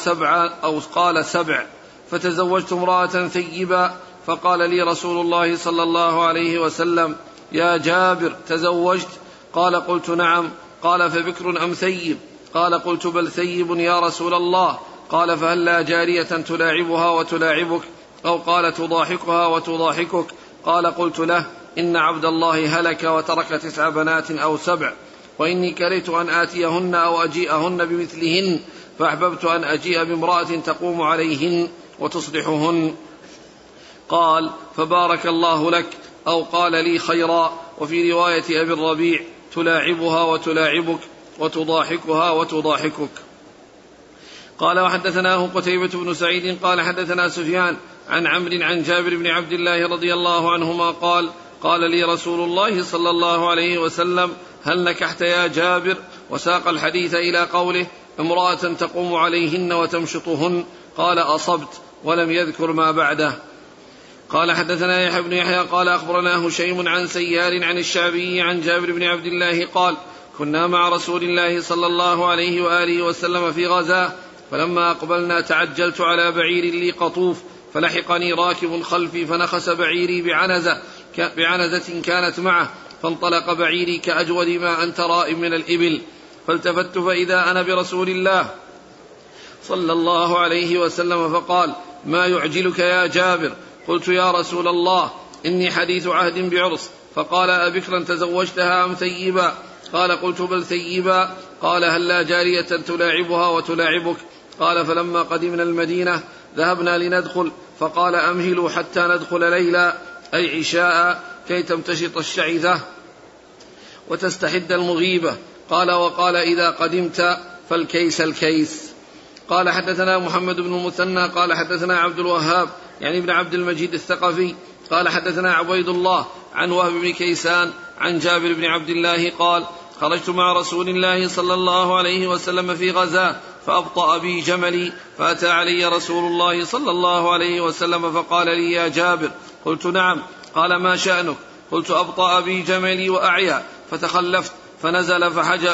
Speaker 1: قال 7 فتزوجت امرأة ثيبا، فقال لي رسول الله صلى الله عليه وسلم: يا جابر تزوجت؟ قال: قلت: نعم. قال: فبكر أم ثيب؟ قال: قلت: بل ثيب يا رسول الله. قال: فهلا جارية تلاعبها وتلاعبك؟ أو قال: تضاحكها وتضاحكك؟ قال: قلت له: إن عبد الله هلك وترك 9 بنات أو 7، وإني كرهت أن آتيهن أو أجيئهن بمثلهن، فأحببت أن أجيء بامرأة تقوم عليهن وتصلحهن. قال: فبارك الله لك، أو قال لي خيرا. وفي رواية أبي الربيع: تلاعبها وتلاعبك. وتضاحكها وتضاحكك. قال وحدثناه قتيبة بن سعيد قال حدثنا سفيان عن عمرو عن جابر بن عبد الله رضي الله عنهما قال قال لي رسول الله صلى الله عليه وسلم هل نكحت يا جابر؟ وساق الحديث إلى قوله امرأة تقوم عليهن وتمشطهن. قال أصبت، ولم يذكر ما بعده. قال حدثنا يحيى بن يحيى قال أخبرنا هشيم عن سيار عن الشعبي عن جابر بن عبد الله قال كنا مع رسول الله صلى الله عليه وآله وسلم في غزاة، فلما أقبلنا تعجلت على بعير لي قطوف، فلحقني راكب خلفي فنخس بعيري بعنزة كانت معه، فانطلق بعيري كأجود ما أنت رائم من الإبل، فالتفت فإذا أنا برسول الله صلى الله عليه وسلم فقال ما يعجلك يا جابر؟ قلت يا رسول الله إني حديث عهد بعرس. فقال أبكرا تزوجتها أم ثيبا؟ قال قلت بل ثيبا. قال هل لا جارية تلاعبها وتلاعبك؟ قال فلما قدمنا المدينة ذهبنا لندخل، فقال أمهلوا حتى ندخل ليلا أي عشاء كي تمتشط الشعثة وتستحد المغيبة. قال وقال إذا قدمت فالكيس الكيس. قال حدثنا محمد بن المثنى قال حدثنا عبد الوهاب يعني ابن عبد المجيد الثقفي قال حدثنا عبيد الله عن وهب بن كيسان عن جابر بن عبد الله قال خرجت مع رسول الله صلى الله عليه وسلم في غزاة، فأبطأ بي جملي، فأتى علي رسول الله صلى الله عليه وسلم فقال لي يا جابر؟ قلت نعم. قال ما شأنك؟ قلت أبطأ بي جملي وأعيا، فتخلفت فنزل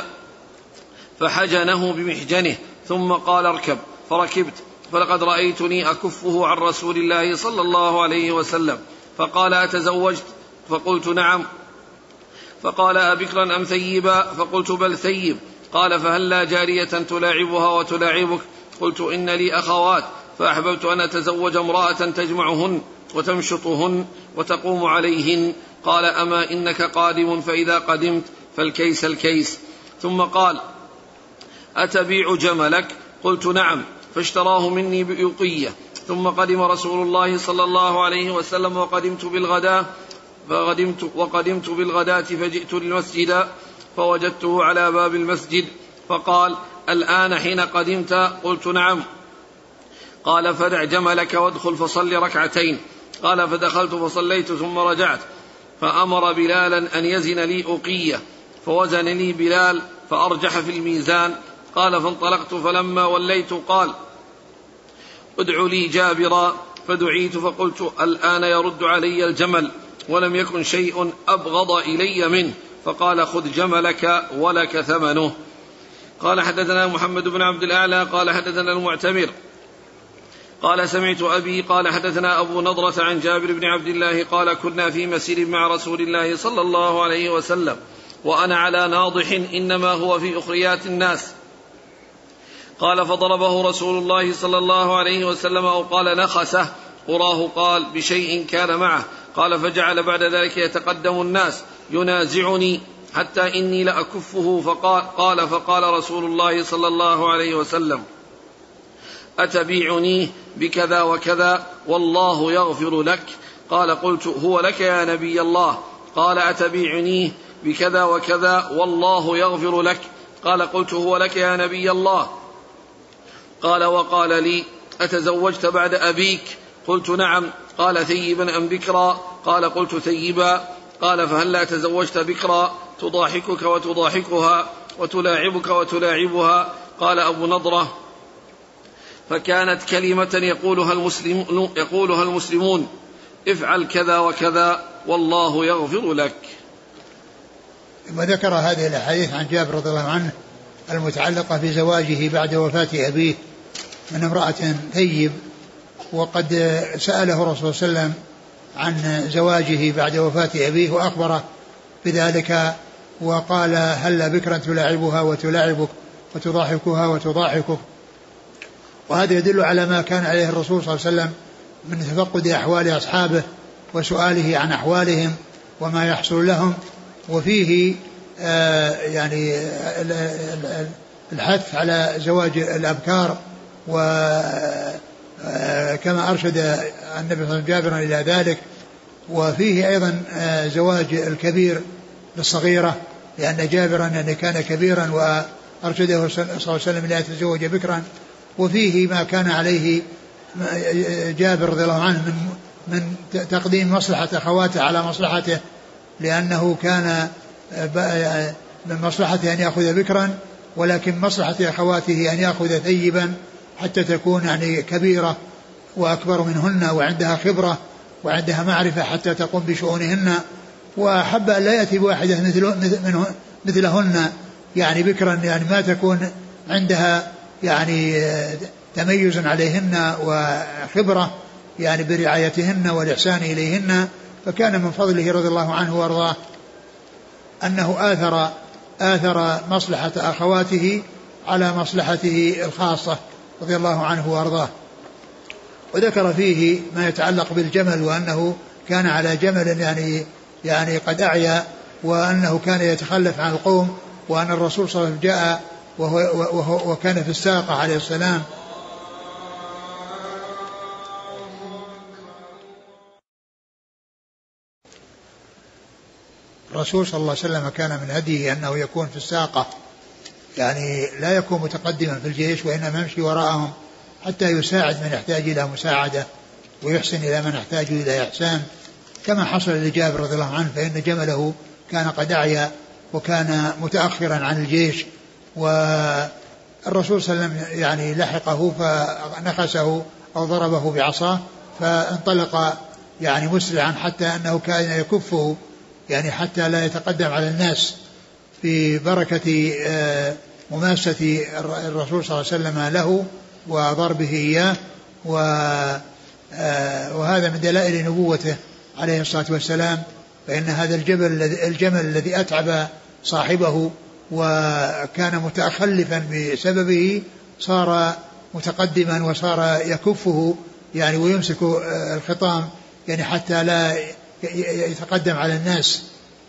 Speaker 1: فحجنه بمحجنه، ثم قال اركب، فركبت، فلقد رأيتني أكفه عن رسول الله صلى الله عليه وسلم. فقال أتزوجت؟ فقلت نعم. فقال أبكرا أم ثيبا؟ فقلت بل ثيب. قال فهل لا جارية تلاعبها وتلاعبك؟ قلت إن لي أخوات، فأحببت أن أتزوج امرأة تجمعهن وتمشطهن وتقوم عليهن. قال أما إنك قادم، فإذا قدمت فالكيس الكيس. ثم قال أتبيع جملك؟ قلت نعم، فاشتراه مني بأوقية. ثم قدم رسول الله صلى الله عليه وسلم وقدمت بالغداة فجئت للمسجد فوجدته على باب المسجد، فقال الآن حين قدمت؟ قلت نعم. قال فدع جملك وادخل فصل ركعتين. قال فدخلت فصليت ثم رجعت، فأمر بلالا أن يزن لي أوقية، فوزن لي بلال فأرجح في الميزان. قال فانطلقت، فلما وليت قال ادع لي جابرا، فدعيت فقلت الآن يرد علي الجمل، ولم يكن شيء أبغض إلي منه، فقال خذ جملك ولك ثمنه. قال حدثنا محمد بن عبد الأعلى قال حدثنا المعتمر قال سمعت أبي قال حدثنا أبو نضرة عن جابر بن عبد الله قال كنا في مسير مع رسول الله صلى الله عليه وسلم، وأنا على ناضح إنما هو في أخريات الناس. قال فضربه رسول الله صلى الله عليه وسلم أو قال نخسه، أراه قال بشيء كان معه. قال فجعل بعد ذلك يتقدم الناس ينازعني حتى إني لأكفه، فقال رسول الله صلى الله عليه وسلم أتبيعني بكذا وكذا والله يغفر لك؟ قال قلت هو لك يا نبي الله. قال أتبيعني بكذا وكذا والله يغفر لك؟ قال قلت هو لك يا نبي الله. قال وقال لي أتزوجت بعد أبيك؟ قلت نعم. قال ثيبا أم بكرا؟ قال قلت ثيبا. قال فهل لا تزوجت بكرا تضاحكك وتضاحكها وتلاعبك وتلاعبها؟ قال أبو نضرة فكانت كلمة يقولها المسلمون افعل كذا وكذا والله يغفر لك.
Speaker 2: ثم ذكر هذه الأحاديث عن جابر رضي الله عنه المتعلقة بزواجه بعد وفاة أبيه من امرأة ثيب، وقد سأله الرسول صلى الله عليه وسلم عن زواجه بعد وفاة أبيه وأخبره بذلك، وقال هل بكرا تلاعبها وتلاعبك وتضاحكها وتضاحكك. وهذا يدل على ما كان عليه الرسول صلى الله عليه وسلم من تفقد أحوال أصحابه وسؤاله عن أحوالهم وما يحصل لهم، وفيه يعني الحث على زواج الأبكار، وكما أرشد النبي صلى الله عليه وسلم جابرا إلى ذلك. وفيه أيضا زواج الكبير بالصغيرة، لأن جابرا يعني كان كبيرا وأرشده صلى الله عليه وسلم لا يتزوج بكرا. وفيه ما كان عليه جابر رضي الله عنه من تقديم مصلحة أخواته على مصلحته، لأنه كان من مصلحته أن يأخذ بكرا، ولكن مصلحة أخواته أن يأخذ ثيبا حتى تكون يعني كبيرة وأكبر منهن وعندها خبرة وعندها معرفة حتى تقوم بشؤونهن، وأحب أن لا يأتي بواحدة مثلهن يعني بكرا، يعني ما تكون عندها يعني تميز عليهن وخبرة يعني برعايتهن والإحسان إليهن. فكان من فضله رضي الله عنه وارضاه أنه آثر مصلحة أخواته على مصلحته الخاصة رضي الله عنه وارضاه. وذكر فيه ما يتعلق بالجمل، وأنه كان على جمل يعني قد أعيا، وأنه كان يتخلف عن القوم، وأن الرسول صلى الله عليه وسلم جاء وكان في الساقة عليه السلام. الرسول صلى الله عليه وسلم كان من هديه أنه يكون في الساقة، يعني لا يكون متقدما في الجيش، وإنما يمشي وراءهم حتى يساعد من يحتاج إلى مساعدة ويحسن إلى من يحتاج إلى إحسان، كما حصل لجابر رضي الله عنه، فإن جمله كان قد أعيا وكان متأخرا عن الجيش، والرسول صلى الله عليه وسلم يعني لحقه فنخسه أو ضربه بعصاه، فانطلق يعني مسرعا حتى أنه كان يكفه يعني حتى لا يتقدم على الناس، في بركة مماسة الرسول صلى الله عليه وسلم له وضربه إياه. وهذا من دلائل نبوته عليه الصلاة والسلام، فإن هذا الجمل الذي أتعب صاحبه وكان متخلفا بسببه صار متقدما وصار يكفه يعني ويمسك الخطام يعني حتى لا يتقدم على الناس.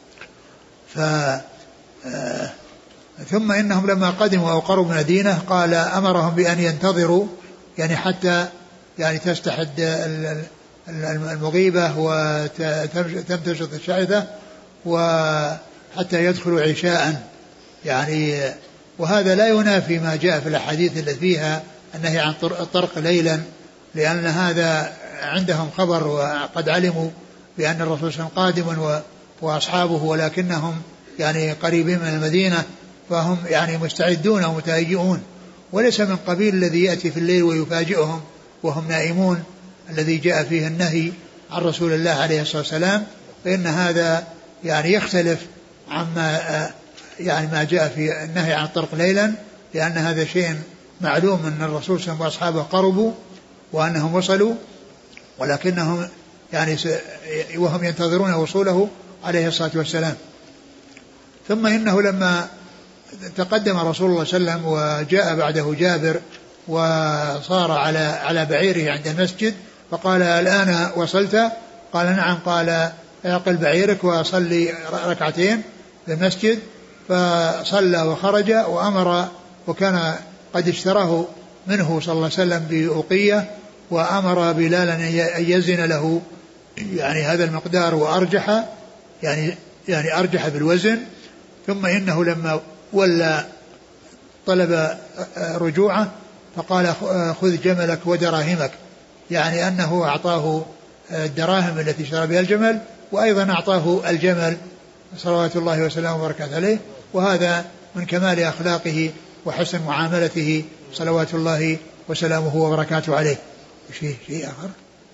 Speaker 2: ثم إنهم لما قدموا أو قربوا من المدينة قال أمرهم بأن ينتظروا يعني حتى يعني تستحد المغيبة وتمتشط الشعثة وحتى يدخلوا عشاء يعني. وهذا لا ينافي ما جاء في الأحاديث التي فيها النهي عن الطرق ليلا، لأن هذا عندهم خبر وقد علموا بأن الرسول صلى الله عليه وسلم قادم وأصحابه، ولكنهم يعني قريبين من المدينة، فهم يعني مستعدون ومتهيئون، وليس من قبيل الذي يأتي في الليل ويفاجئهم وهم نائمون الذي جاء فيه النهي عن رسول الله عليه الصلاة والسلام. فإن هذا يعني يختلف عما يعني ما جاء في النهي عن الطرق ليلا، لأن هذا شيء معلوم أن الرسول صلى الله عليه وسلم وأصحابه قربوا وأنهم وصلوا، ولكنهم يعني وهم ينتظرون وصوله عليه الصلاة والسلام. ثم إنه لما تقدم رسول الله صلى الله عليه وسلم وجاء بعده جابر وصار على بعيره عند المسجد، فقال الآن وصلت؟ قال نعم. قال اعقل بعيرك وصلي ركعتين في المسجد. فصلى وخرج وأمر، وكان قد اشتراه منه صلى الله عليه وسلم بأوقية، وأمر بلالا أن يزن له يعني هذا المقدار وأرجح يعني أرجح بالوزن. ثم إنه لما ولى طلب رجوعه فقال خذ جملك ودراهمك، يعني أنه أعطاه الدراهم التي اشترى بها الجمل، وأيضا أعطاه الجمل صلوات الله وسلامه وبركاته عليه. وهذا من كمال أخلاقه وحسن معاملته صلوات الله وسلامه وبركاته عليه. شيء آخر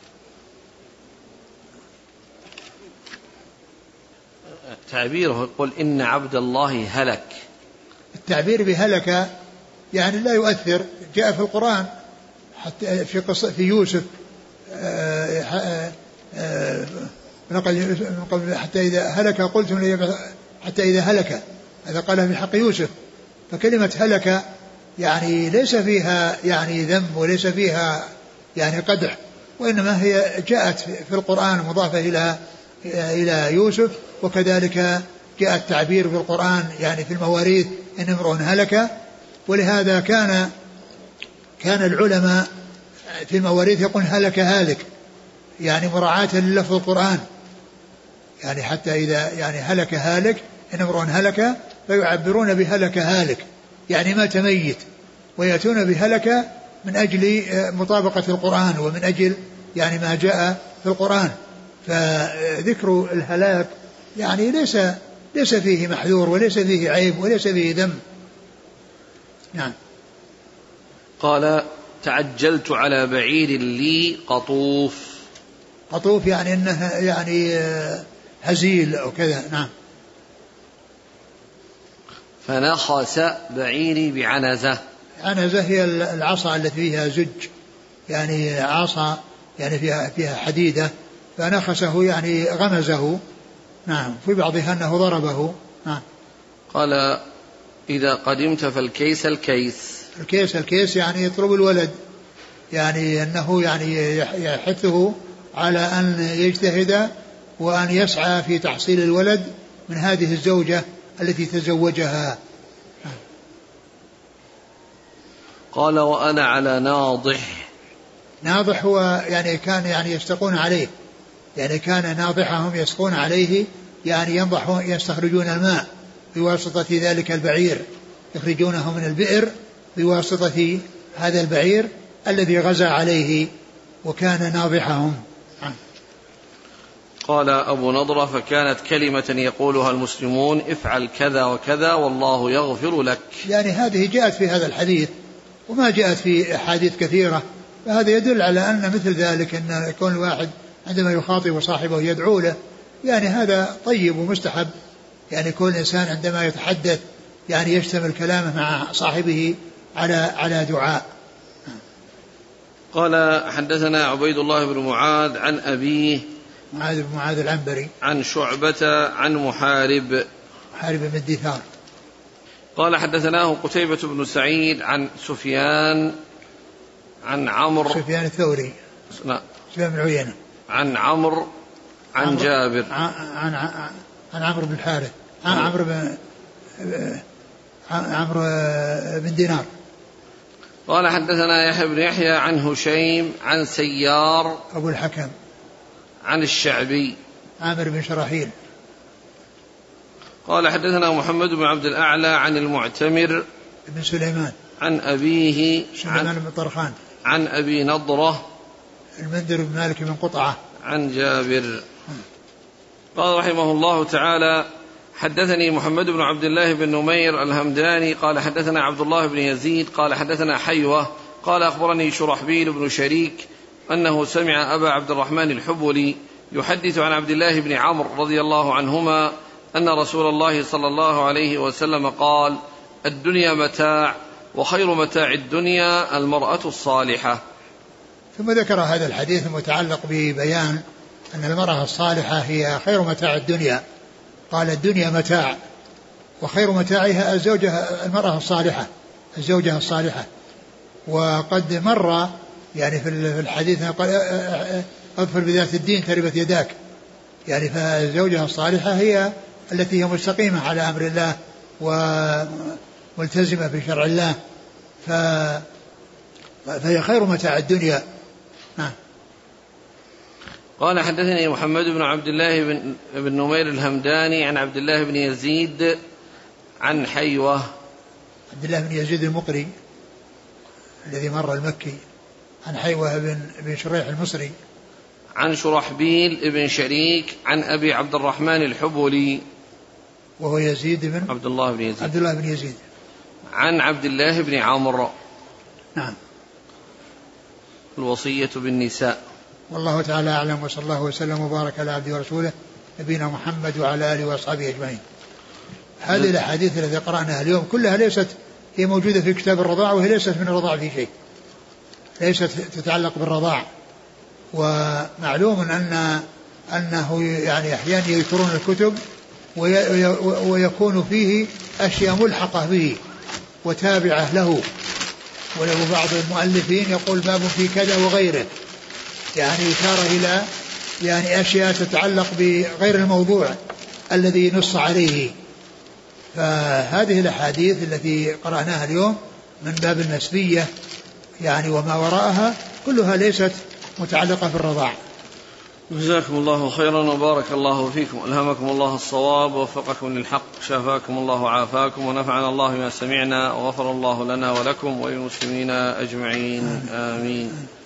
Speaker 1: تعبيره يقول إن عبد الله هلك. التعبير
Speaker 2: بهلك يعني لا يؤثر، جاء في القرآن حتى في قصة في يوسف حتى إذا هلك قلتم حتى إذا هلك، هذا قالها في حق يوسف. فكلمة هلك يعني ليس فيها يعني ذم وليس فيها يعني قدح، وإنما هي جاءت في القرآن مضافة إلى يوسف. وكذلك جاء التعبير في القرآن يعني في المواريث إن امرؤ هلك. ولهذا كان العلماء في المواريث يقول هلك هالك، يعني مراعاة للفظ القرآن، يعني حتى إذا يعني هلك هالك إن امرؤ هلك فيعبرون بهلك هالك يعني مات ميت، ويأتون بهلك من أجل مطابقة القرآن ومن أجل يعني ما جاء في القرآن. فذكر الهلاك يعني ليس فيه محذور وليس فيه عيب وليس فيه ذم. نعم.
Speaker 1: قال تعجلت على بعير لي قطوف.
Speaker 2: قطوف يعني انه يعني هزيل او كذا. نعم.
Speaker 1: فنخس بعيري بعنزة.
Speaker 2: عنزة هي العصا التي فيها زج، يعني عصا يعني فيها حديدة، فنخسه يعني غمزه. نعم. في بعضها أنه ضربه. نعم.
Speaker 1: قال إذا قدمت فالكيس الكيس.
Speaker 2: الكيس يعني يطلب الولد، يعني أنه يعني يحثه على أن يجتهد وأن يسعى في تحصيل الولد من هذه الزوجة التي تزوجها.
Speaker 1: قال وأنا على ناضح.
Speaker 2: ناضح هو يعني كان يعني يستقون عليه، يعني كان ناضحهم يسقون عليه، يعني ينضحون يستخرجون الماء بواسطة ذلك البعير، يخرجونه من البئر بواسطة هذا البعير الذي غزا عليه وكان ناضحهم.
Speaker 1: قال أبو نضرة فكانت كلمة يقولها المسلمون افعل كذا وكذا والله يغفر لك.
Speaker 2: يعني هذه جاءت في هذا الحديث وما جاءت في أحاديث كثيرة، فهذا يدل على أن مثل ذلك أن يكون الواحد عندما يخاطب صاحبه يدعو له، يعني هذا طيب ومستحب، يعني كل إنسان عندما يتحدث يعني يشتمل كلامه مع صاحبه على دعاء.
Speaker 1: قال حدثنا عبيد الله بن معاذ عن أبيه
Speaker 2: معاذ بن معاذ العنبري
Speaker 1: عن شعبة عن محارب
Speaker 2: بن دثار.
Speaker 1: قال حدثناه قتيبة بن سعيد عن سفيان عن عمرو
Speaker 2: سفيان الثوري سفيان بن عيينة عن
Speaker 1: عمرو عن جابر
Speaker 2: عن عمرو بن الحارث عمرو بن دينار.
Speaker 1: قال حدثنا يحيى بن يحيى عن هشيم عن سيار
Speaker 2: أبو الحكم
Speaker 1: عن الشعبي
Speaker 2: عامر بن شراحيل.
Speaker 1: قال حدثنا محمد بن عبد الأعلى عن المعتمر
Speaker 2: بن سليمان
Speaker 1: عن أبيه
Speaker 2: سليمان بن طرخان
Speaker 1: عن أبي نضرة
Speaker 2: المنذر بن مالك بن قطعة
Speaker 1: عن جابر. قال رحمه الله تعالى حدثني محمد بن عبد الله بن نمير الهمداني قال حدثنا عبد الله بن يزيد قال حدثنا حيوة قال أخبرني شرحبيل بن شريك أنه سمع أبا عبد الرحمن الحبولي يحدث عن عبد الله بن عمرو رضي الله عنهما أن رسول الله صلى الله عليه وسلم قال الدنيا متاع وخير متاع الدنيا المرأة الصالحة.
Speaker 2: ثم ذكر هذا الحديث المتعلق ببيان أن المرأة الصالحة هي خير متاع الدنيا. قال الدنيا متاع وخير متاعها المرأة الصالحة الزوجة الصالحة. وقد مر يعني في الحديث قال اظفر بذات الدين تربت يداك، يعني فالزوجة الصالحة هي التي هي مستقيمة على أمر الله وملتزمة بشرع الله، فهي خير متاع الدنيا.
Speaker 1: قال حدثني محمد بن عبد الله بن نمير الهمداني عن عبد الله بن يزيد عن حيوة
Speaker 2: عبد الله بن يزيد المقري الذي مر المكي عن حيوة بن شريح المصري
Speaker 1: عن شرحبيل بن شريك عن أبي عبد الرحمن الحبولي
Speaker 2: وهو يزيد بن
Speaker 1: عبد الله بن يزيد
Speaker 2: عن
Speaker 1: عبد الله بن عمرو.
Speaker 2: نعم.
Speaker 1: الوصية بالنساء.
Speaker 2: والله تعالى أعلم، وصلى الله وسلم وبارك على عبده ورسوله نبينا محمد وعلى آله وأصحابه أجمعين. هذه الأحاديث التي قرأناها اليوم كلها هي موجودة في كتاب الرضاع، وهي ليست من الرضاع في شيء، ليست تتعلق بالرضاع. ومعلوم أنه يعني أحيانا يذكرون الكتب ويكون فيه أشياء ملحقة به وتابعة له، ولو بعض المؤلفين يقول باب في كذا وغيره، يعني إشارة إلى يعني أشياء تتعلق بغير الموضوع الذي نص عليه. فهذه الأحاديث التي قرأناها اليوم من باب المسبية يعني وما وراءها كلها ليست متعلقة بالرضاع.
Speaker 1: جزاكم الله خيرا وبارك الله فيكم، ألهمكم الله الصواب ووفقكم للحق، شافاكم الله وعافاكم، ونفعنا الله ما سمعنا، وغفر الله لنا ولكم وللمسلمين أجمعين، آمين.